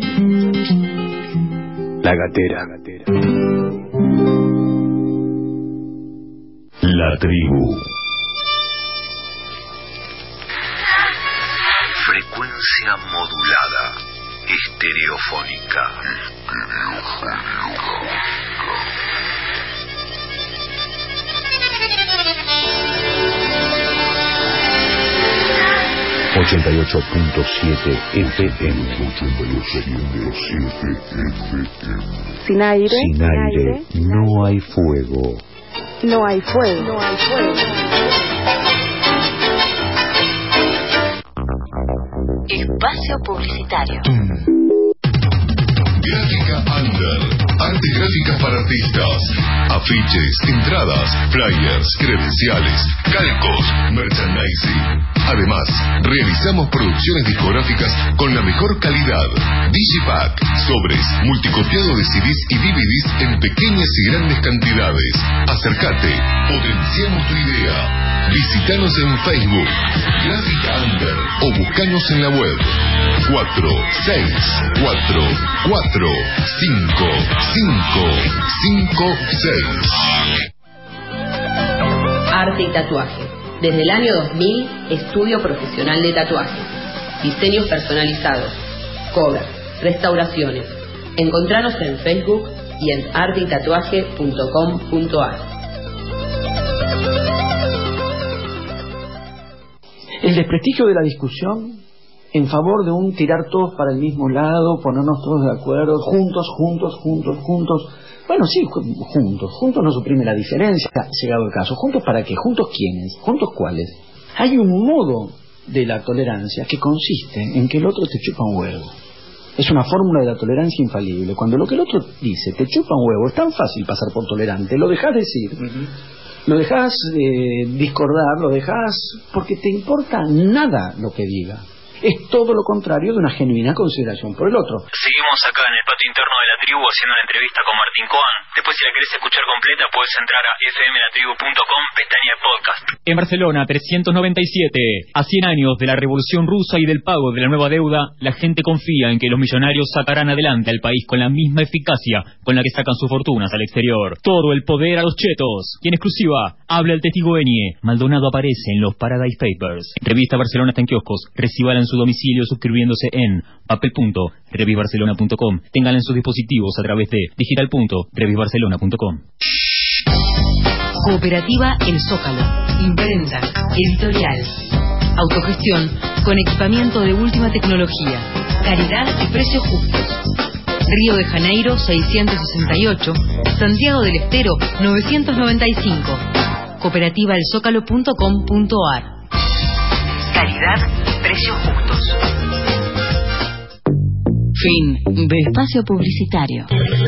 La Gatera. La Tribu. Frecuencia modulada. Estereofónica. ochenta y ocho punto siete F M. ochenta y ocho punto siete F M. Sin aire. Sin aire no hay fuego. No hay fuego. No hay fuego. Espacio publicitario. Gráfica Under. Arte gráfica para artistas. Afiches, entradas, flyers, credenciales, calcos, merchandising. Además, realizamos producciones discográficas con la mejor calidad. Digipack, sobres, multicopiado de C Ds y D V Ds en pequeñas y grandes cantidades. Acércate, potenciamos tu idea. Visítanos en Facebook, Gráfica Under, o buscanos en la web cuatro seis cuatro cuatro cinco cinco cinco seis. Arte y tatuaje. Desde el año dos mil, estudio profesional de tatuajes. Diseños personalizados, cobras, restauraciones. Encontranos en Facebook y en arte y tatuaje punto com punto a r. El desprestigio de la discusión en favor de un tirar todos para el mismo lado, ponernos todos de acuerdo, juntos, juntos, juntos, juntos. Bueno, sí, juntos. Juntos no suprime la diferencia, llegado el caso. ¿Juntos para qué? ¿Juntos quiénes? ¿Juntos cuáles? Hay un modo de la tolerancia que consiste en que el otro te chupa un huevo. Es una fórmula de la tolerancia infalible. Cuando lo que el otro dice te chupa un huevo, es tan fácil pasar por tolerante. Lo dejas decir, uh-huh. lo dejas eh, discordar, lo dejas porque te importa nada lo que diga. Es todo lo contrario de una genuina consideración por el otro. Seguimos acá en el patio interno de la tribu haciendo una entrevista con Martín Coan. Después, si la querés escuchar completa, puedes entrar a f m la tribu punto com, pestaña de podcast. En Barcelona, trescientos noventa y siete. A cien años de la Revolución Rusa y del pago de la nueva deuda, la gente confía en que los millonarios sacarán adelante al país con la misma eficacia con la que sacan sus fortunas al exterior. Todo el poder a los chetos. Y en exclusiva, habla el testigo Enie. Maldonado aparece en los Paradise Papers. Revista Barcelona está en kioscos. Recíbala en su domicilio suscribiéndose en papel punto revis barcelona punto com. Ténganla en sus dispositivos a través de digital punto revis barcelona punto com. Cooperativa El Zócalo. Imprenta. Editorial. Autogestión con equipamiento de última tecnología. Calidad y precios justos. Río de Janeiro seiscientos sesenta y ocho. Santiago del Estero novecientos noventa y cinco. cooperativa el zócalo punto com punto a r. Calidad y precios justos. Fin de espacio publicitario.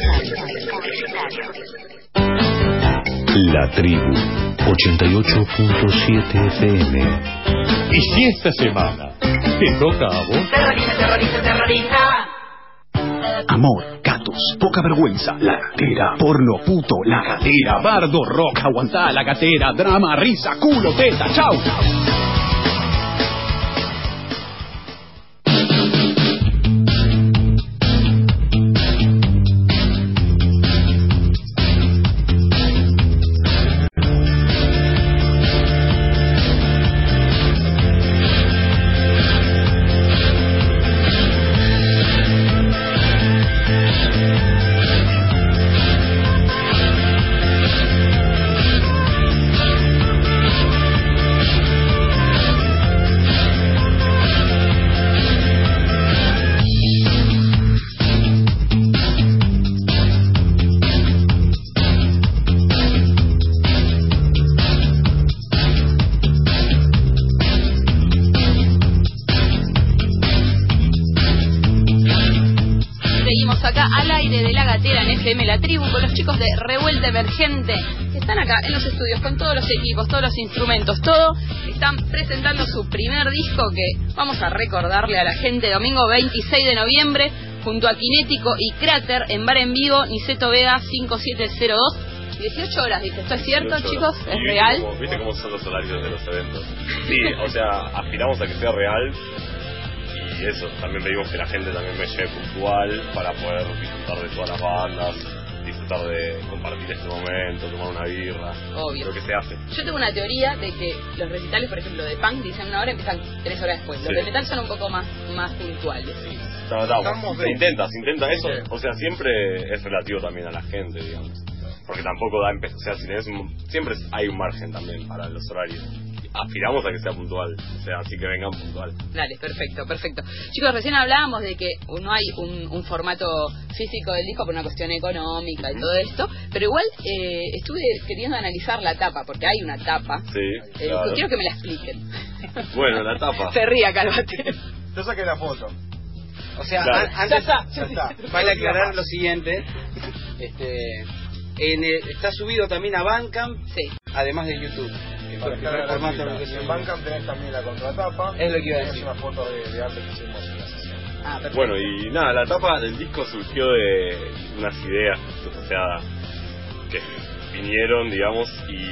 La Tribu, ochenta y ocho punto siete F M. ¿Y si esta semana te toca a vos? Terrorista, terrorista, terrorista. Amor, gatos, poca vergüenza, la gatera, porno, puto, la gatera, bardo, rock, aguantá la gatera, drama, risa, culo, teta, chau. La tribu con los chicos de Revuelta Emergente que están acá en los estudios con todos los equipos, todos los instrumentos, todo. Están presentando su primer disco que vamos a recordarle a la gente domingo veintiséis de noviembre junto a Kinético y Cráter en bar en vivo Niceto Vega cinco siete cero dos. dieciocho horas, dice, ¿esto es cierto, dieciocho chicos? horas. ¿Es Y real? Como, ¿Viste cómo son los horarios de los eventos? Sí, o sea, aspiramos a que sea real. Y eso, también pedimos que la gente también me lleve puntual para poder disfrutar de todas las bandas, disfrutar de compartir este momento, tomar una birra, Obvio. lo que se hace. Yo tengo una teoría de que los recitales, por ejemplo, de punk dicen una hora y empiezan tres horas después. Los Sí. de metal son un poco más, más puntuales. Tratamos, se intenta, se intenta eso, o sea, siempre es relativo también a la gente, digamos. Porque tampoco da, empe- o sea, si tenés un- siempre hay un margen también para los horarios. Aspiramos a que sea puntual, o sea, así que vengan puntual. Dale, perfecto, perfecto. Chicos, recién hablábamos de que no hay un, un formato físico del disco por una cuestión económica y todo esto, pero igual eh, estuve queriendo analizar la tapa, porque hay una tapa. Sí, Eh, claro. Quiero que me la expliquen. Bueno, la tapa. Se ría, Calvate. Yo saqué la foto. O sea, Claro. an- antes Ya está, ya está. vale aclarar lo siguiente. Este, en el- está subido también a Bandcamp, sí. además de YouTube. Para Porque estar el formato gratuita. lo que En se- Bandcamp tenés también la contratapa. Es lo que iba a Tenés decir. una foto de, de arte que hicimos en la sesión. Ah, perfecto. Bueno, y nada, la tapa del disco surgió de unas ideas, o sea, que vinieron, digamos,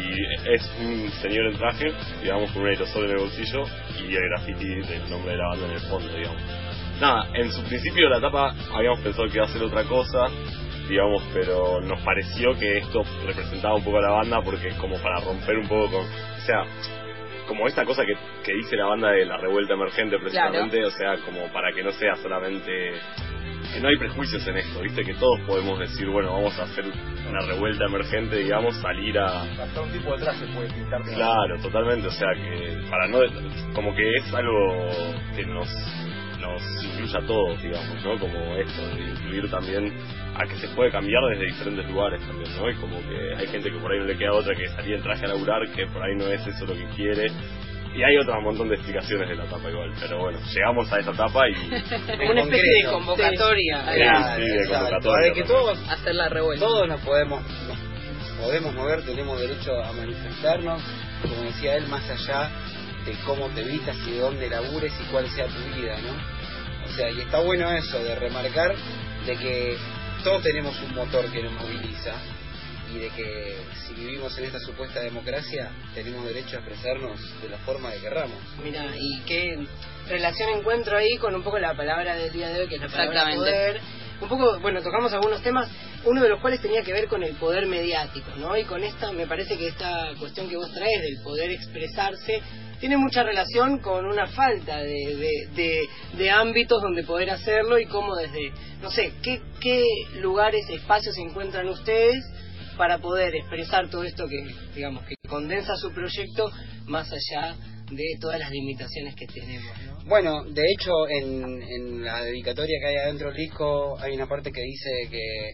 y es un señor en traje, digamos, con un aerosol en el bolsillo y el graffiti del nombre de la banda en el fondo, digamos. Nada, en su principio la tapa habíamos pensado que iba a ser otra cosa, digamos, pero nos pareció que esto representaba un poco a la banda porque como para romper un poco con, o sea, como esta cosa que, que dice la banda de la revuelta emergente precisamente, Claro. o sea, como para que no sea solamente, que no hay prejuicios en esto, viste, que todos podemos decir, bueno, vamos a hacer una revuelta emergente, digamos, salir a... Hasta un tipo de traje puede pintarte. Claro, totalmente, o sea, que para no, como que es algo que nos nos incluye a todos, digamos, ¿no? Como esto, de incluir también a que se puede cambiar desde diferentes lugares también, ¿no? Y como que hay gente que por ahí no le queda otra que salir en traje a laburar, que por ahí no es eso lo que quiere. Y hay otro montón de explicaciones de la etapa igual, pero bueno, llegamos a esta etapa y... Una especie de convocatoria. Sí, sí, de Exacto. convocatoria. De que todos, hacer la revuelta. todos nos podemos, nos podemos mover, tenemos derecho a manifestarnos, como decía él, más allá de cómo te vistas y de dónde labures y cuál sea tu vida, ¿no? O sea, y está bueno eso, de remarcar de que todos tenemos un motor que nos moviliza y de que si vivimos en esta supuesta democracia tenemos derecho a expresarnos de la forma que querramos. Mira, y qué relación encuentro ahí con un poco la palabra del día de hoy, que es la palabra Exactamente. poder. Un poco, bueno, tocamos algunos temas, uno de los cuales tenía que ver con el poder mediático, ¿no? Y con esta, me parece que esta cuestión que vos traes del poder expresarse tiene mucha relación con una falta de, de, de, de ámbitos donde poder hacerlo y cómo desde, no sé, qué, qué lugares, espacios encuentran ustedes para poder expresar todo esto que, digamos, que condensa su proyecto más allá de todas las limitaciones que tenemos, ¿no? Bueno, de hecho, en, en la dedicatoria que hay adentro del disco hay una parte que dice que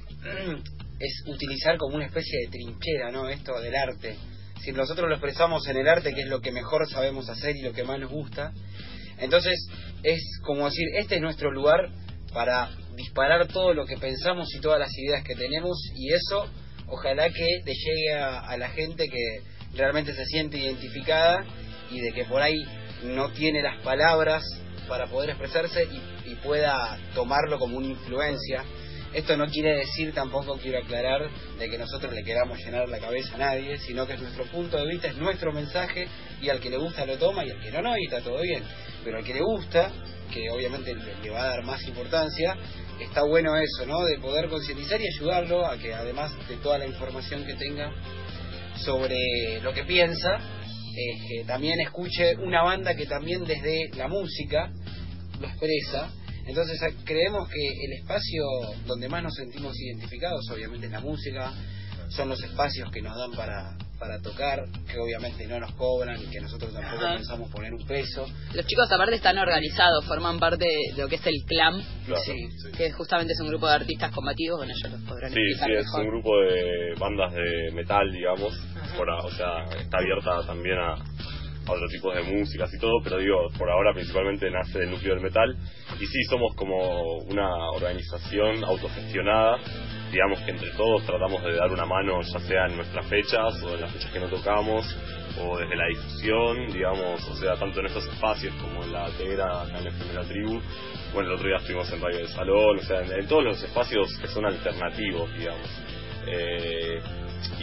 es utilizar como una especie de trinchera, ¿no? Esto del arte. Si nosotros lo expresamos en el arte, que es lo que mejor sabemos hacer y lo que más nos gusta, entonces es como decir, este es nuestro lugar para disparar todo lo que pensamos y todas las ideas que tenemos, y eso ojalá que le llegue a, a la gente que realmente se siente identificada y de que por ahí no tiene las palabras para poder expresarse y, y pueda tomarlo como una influencia. Esto no quiere decir, tampoco quiero aclarar, de que nosotros le queramos llenar la cabeza a nadie, sino que es nuestro punto de vista, es nuestro mensaje, y al que le gusta lo toma y al que no, no, y está todo bien. Pero al que le gusta, que obviamente le, le va a dar más importancia, está bueno eso, ¿no? De poder concientizar y ayudarlo a que, además de toda la información que tenga sobre lo que piensa, eh, que también escuche una banda que también desde la música lo expresa. Entonces creemos que el espacio donde más nos sentimos identificados obviamente es la música, son los espacios que nos dan para, para tocar, que obviamente no nos cobran y que nosotros tampoco Ajá. pensamos poner un peso. Los chicos aparte están organizados, forman parte de lo que es el CLAM, Claro, sí, sí. que justamente es un grupo de artistas combativos, bueno, ellos los podrán Sí, explicar sí, es mejor. un grupo de bandas de metal, digamos, por a- o sea, está abierta también a, a otros tipos de músicas y todo, pero digo, por ahora principalmente nace del núcleo del metal, y sí, somos como una organización autogestionada, digamos que entre todos tratamos de dar una mano, ya sea en nuestras fechas o en las fechas que no tocamos, o desde la difusión, digamos, o sea, tanto en esos espacios como en la Tegra, acá en F M La Tribu. Bueno, el otro día estuvimos en Radio del Salón, o sea, en, en todos los espacios que son alternativos, digamos. Eh, y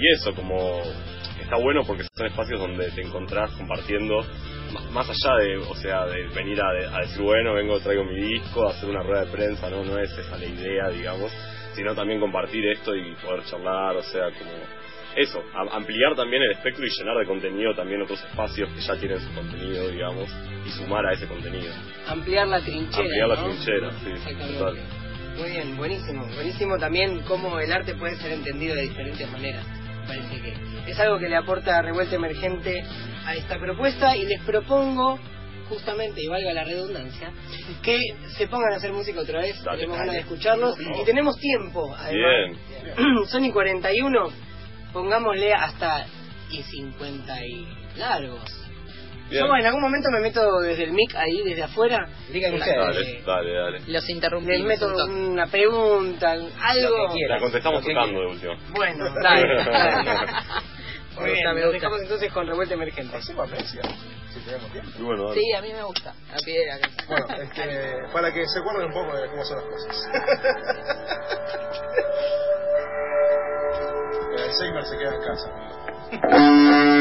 y eso, como está bueno porque son espacios donde te encontrás compartiendo, más, más allá de, o sea, de venir a, de, a decir, bueno, vengo, traigo mi disco, a hacer una rueda de prensa, no, no es esa la idea, digamos, sino también compartir esto y poder charlar, o sea, como eso, a, ampliar también el espectro y llenar de contenido también otros espacios que ya tienen su contenido, digamos, y sumar a ese contenido. Ampliar la trinchera, Ampliar la ¿no? trinchera, sí, total. Muy bien, buenísimo. Buenísimo también cómo el arte puede ser entendido de diferentes maneras. Parece que es algo que le aporta Revuelta Emergente a esta propuesta, y les propongo, justamente, y valga la redundancia, que se pongan a hacer música otra vez. Dale, tenemos ganas de escucharlos y tenemos tiempo, además. Bien. Son y cuarenta y uno, pongámosle hasta y cincuenta y largos. Bien. Yo en algún momento me meto desde el mic ahí, desde afuera. Digan ustedes. Dale, dale, dale. Los interrumpimos. Les meto una pregunta, algo. La contestamos tocando de último. Bueno, dale, dale. Muy bien, nos dejamos entonces con Revuelta Emergente. Hacemos aprecia, si tenemos tiempo. Y bueno, dale. Sí, a mí me gusta. A pie de la casa. Bueno, este, para que se acuerden un poco de cómo son las cosas. El Alzheimer se queda en casa.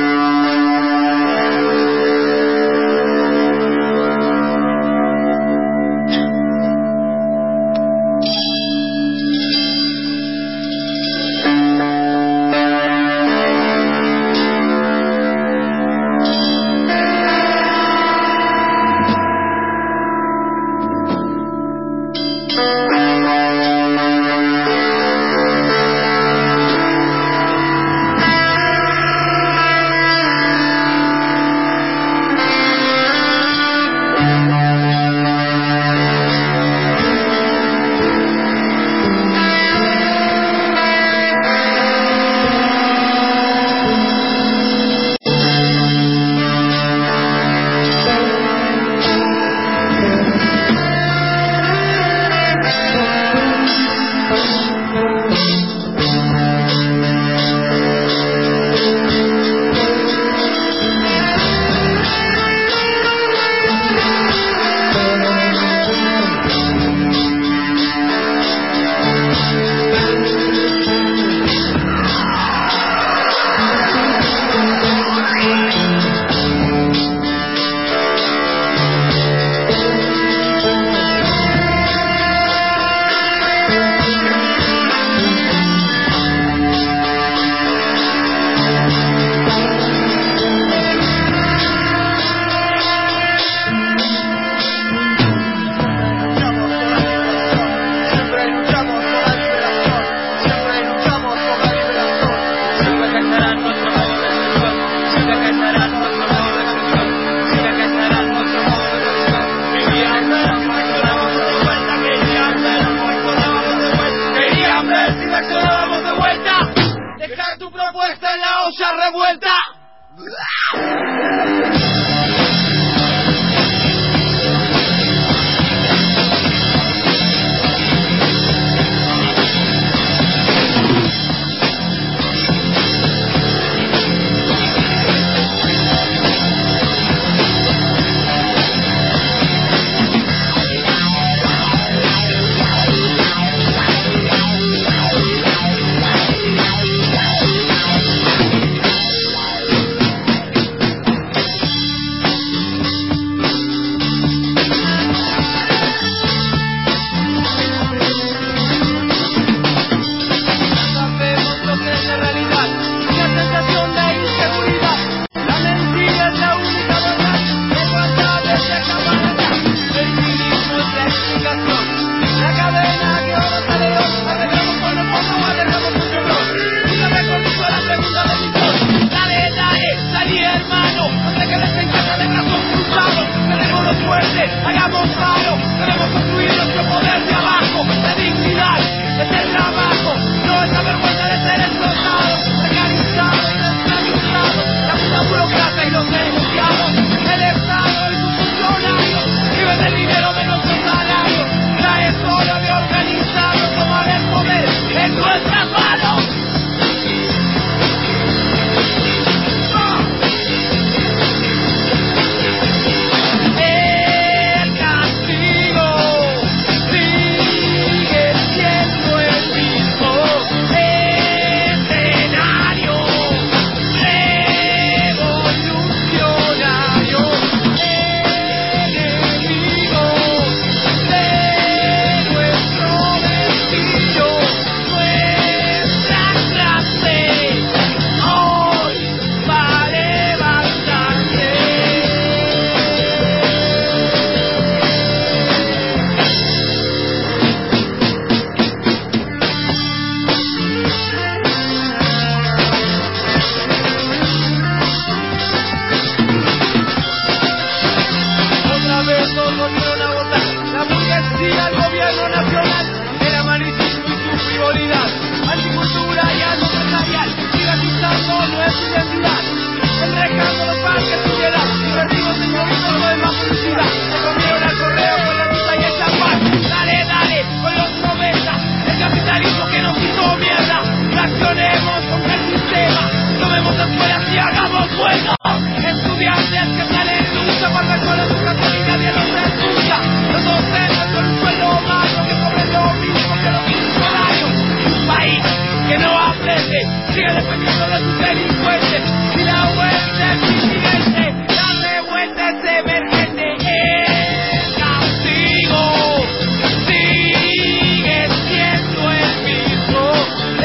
camino de tus delincuentes. Si la vuelta es inminente, la revuelta es emergente. El castigo sigue siendo el mismo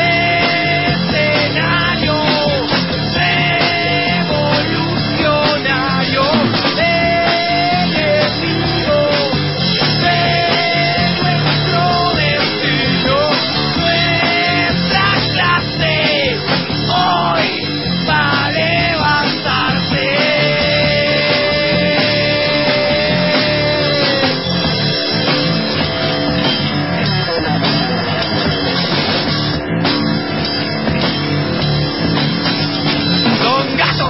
escenario revolucionario. El enemigo de nuestro destino, nuestra clase hoy va a levantarse. Don Gato.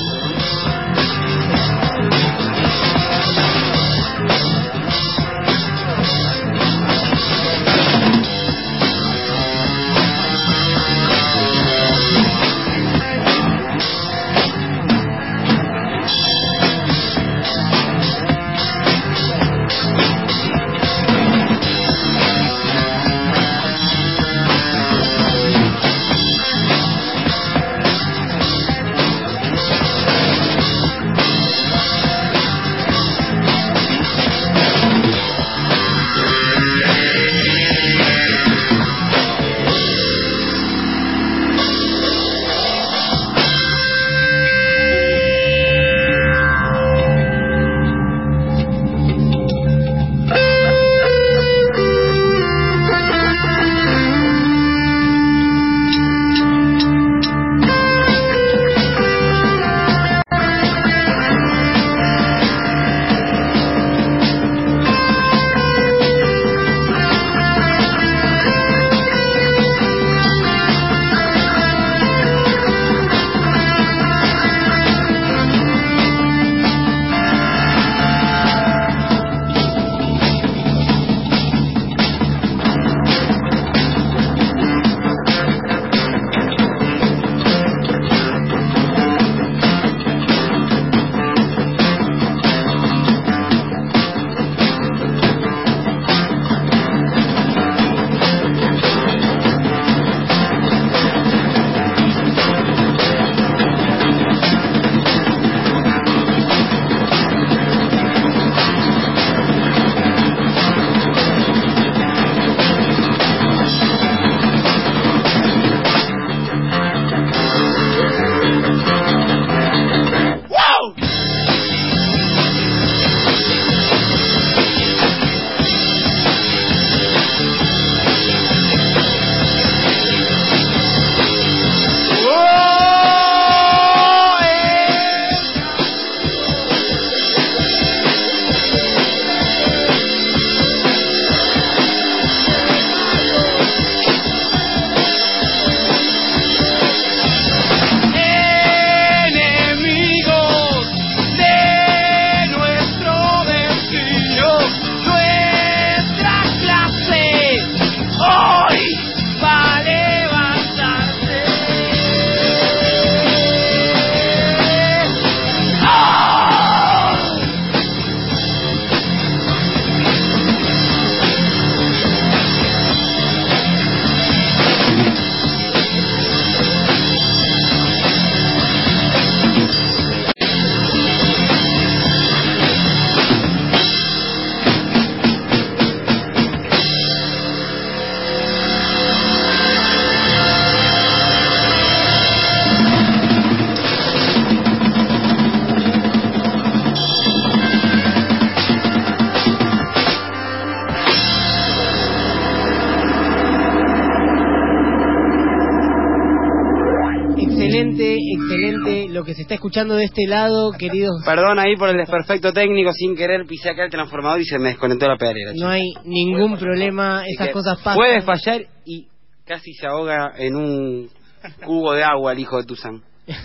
Excelente, excelente lo que se está escuchando de este lado, queridos. Perdón ahí por el desperfecto técnico, sin querer pisé acá el transformador y se me desconectó la pedalera. No hay ningún problema, esas cosas pasan. Puede fallar y casi se ahoga en un cubo de agua el hijo de Tuzán.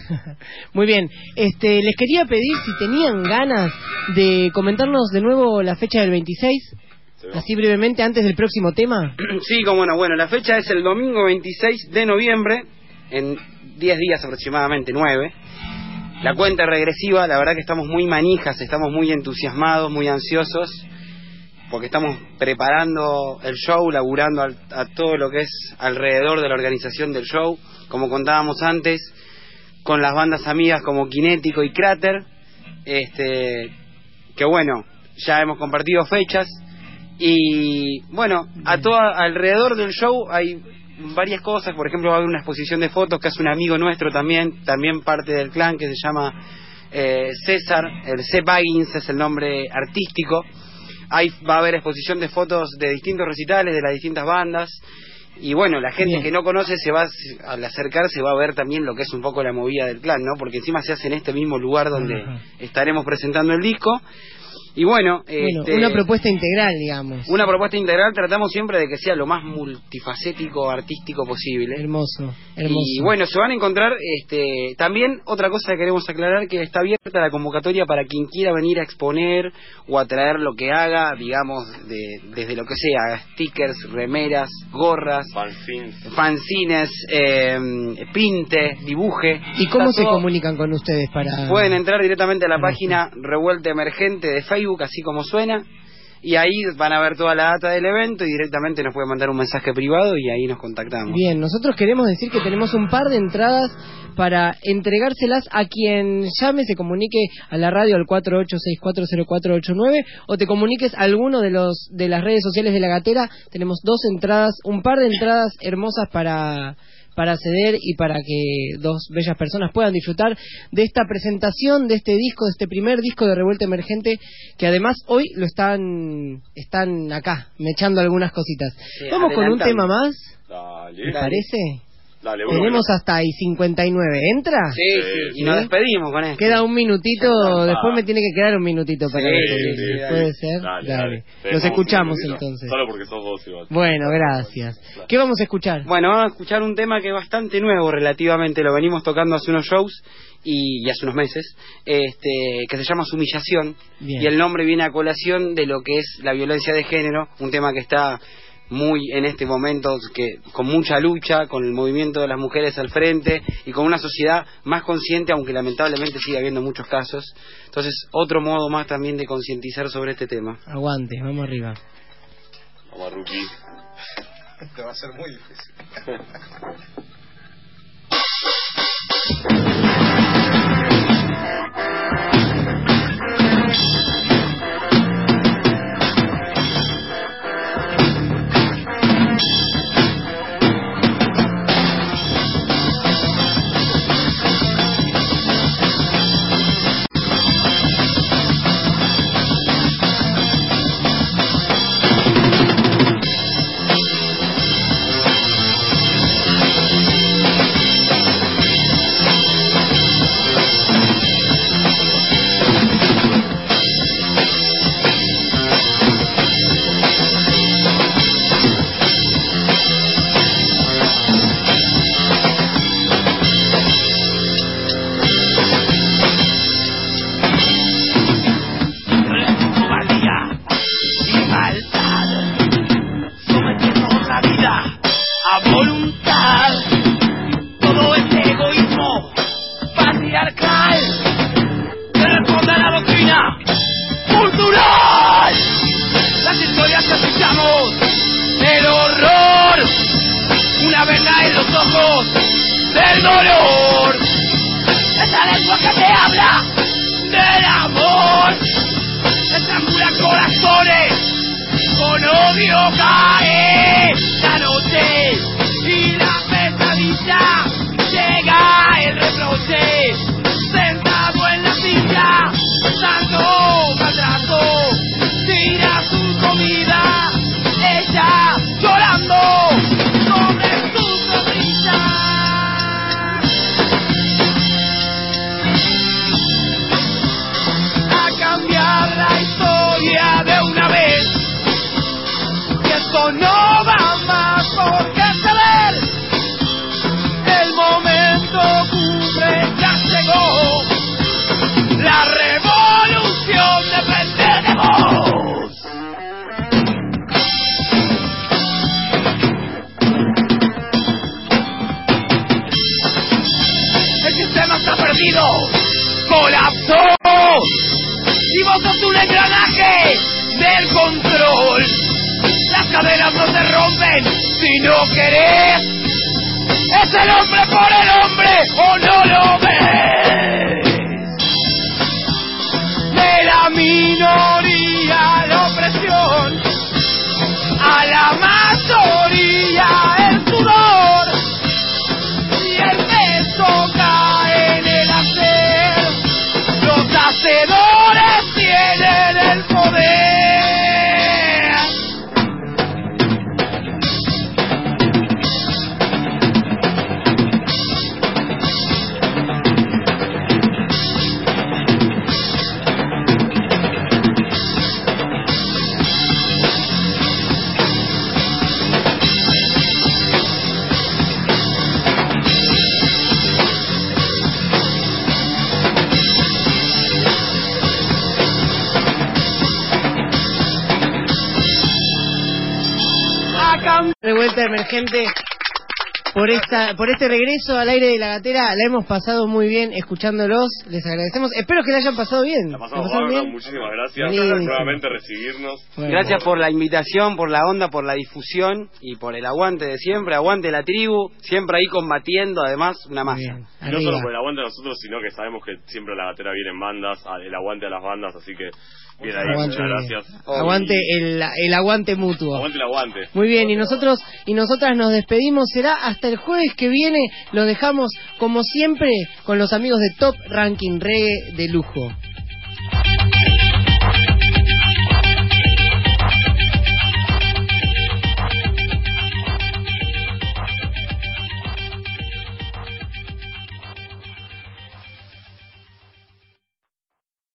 Muy bien, este, les quería pedir si tenían ganas de comentarnos de nuevo la fecha del veintiséis, así brevemente antes del próximo tema. Sí, como no, bueno, la fecha es el domingo veintiséis de noviembre, en diez días aproximadamente, nueve. La cuenta regresiva, la verdad que estamos muy manijas, estamos muy entusiasmados, muy ansiosos. porque estamos preparando el show, laburando al, a todo lo que es alrededor de la organización del show, como contábamos antes, con las bandas amigas como Kinético y Cráter, este, que bueno, ya hemos compartido fechas, y bueno, a todo alrededor del show hay varias cosas. Por ejemplo, va a haber una exposición de fotos que hace un amigo nuestro también, también parte del clan, que se llama eh, César, el C. Baggins es el nombre artístico. Ahí va a haber exposición de fotos de distintos recitales, de las distintas bandas. Y bueno, la gente Bien. que no conoce, se va al acercarse va a ver también lo que es un poco la movida del clan, ¿no? Porque encima se hace en este mismo lugar donde Ajá. estaremos presentando el disco. Y bueno, bueno este, una propuesta integral, digamos. Una propuesta integral, tratamos siempre de que sea lo más multifacético, artístico posible. Hermoso, hermoso. Y bueno, se van a encontrar, este, también otra cosa que queremos aclarar, que está abierta la convocatoria para quien quiera venir a exponer o a traer lo que haga, digamos, de, desde lo que sea, stickers, remeras, gorras, fanzines, fanzines eh, pinte, dibuje. ¿Y cómo está se todo... comunican con ustedes para...? Pueden entrar directamente a la página Revuelta Emergente de Facebook, así como suena, y ahí van a ver toda la data del evento y directamente nos pueden mandar un mensaje privado y ahí nos contactamos. Bien, nosotros queremos decir que tenemos un par de entradas para entregárselas a quien llame, se comunique a la radio al cuatro ocho seis cuatro cero cuatro ocho nueve o te comuniques a alguno de los de las redes sociales de La Gatera. Tenemos dos entradas, un par de entradas hermosas para... para acceder y para que dos bellas personas puedan disfrutar de esta presentación, de este disco, de este primer disco de Revuelta Emergente, que además hoy lo están están acá, mechando algunas cositas. Sí, Vamos con un tema más, Dale. ¿te parece? Dale, Tenemos bueno. hasta ahí cincuenta y nueve. ¿Entra? Sí, sí, y ¿Sí? nos despedimos con esto. Queda un minutito, ah, después me tiene que quedar un minutito para sí, despedirme. sí, sí, ¿Puede ser? Dale, dale. dale. Los escuchamos entonces. Solo porque sos vos igual. Bueno, gracias. Claro. ¿Qué vamos a escuchar? Bueno, vamos a escuchar un tema que es bastante nuevo relativamente, lo venimos tocando hace unos shows y, y hace unos meses, este, que se llama Humillación. Bien. Y el nombre viene a colación de lo que es la violencia de género, un tema que está muy en este momento, que con mucha lucha, con el movimiento de las mujeres al frente y con una sociedad más consciente, aunque lamentablemente sigue habiendo muchos casos. Entonces, otro modo más también de concientizar sobre este tema. Aguante, vamos arriba. Vamos a Ruki. Te va a ser muy difícil. colapsó. Y vos sos un engranaje del control. Las cadenas no se rompen si no querés. Es el hombre por el hombre o no lo ves. De la minoría la opresión, a la mayoría el sudor, y el peso cae en el hacer. Los hacedores tienen el poder. Revuelta Emergente, por esta, por este regreso al aire de la gatera. La hemos pasado muy bien escuchándolos, les agradecemos, espero que la hayan pasado bien. La pasamos ¿La pasaron bárbaro, bien? muchísimas gracias Sí, por sí. nuevamente recibirnos. Bueno. Gracias por la invitación, por la onda, por la difusión y por el aguante de siempre. Aguante la tribu, siempre ahí combatiendo, además, una masa. Y no solo por el aguante de nosotros, sino que sabemos que siempre la gatera viene en bandas, el aguante a las bandas, así que bien ahí, Aguante, muchas gracias. Aguante el, el aguante mutuo. Aguante el aguante. Muy bien, y nosotros y nosotras nos despedimos. Será hasta el jueves que viene. Lo dejamos, como siempre, con los amigos de Top Ranking Reggae de lujo.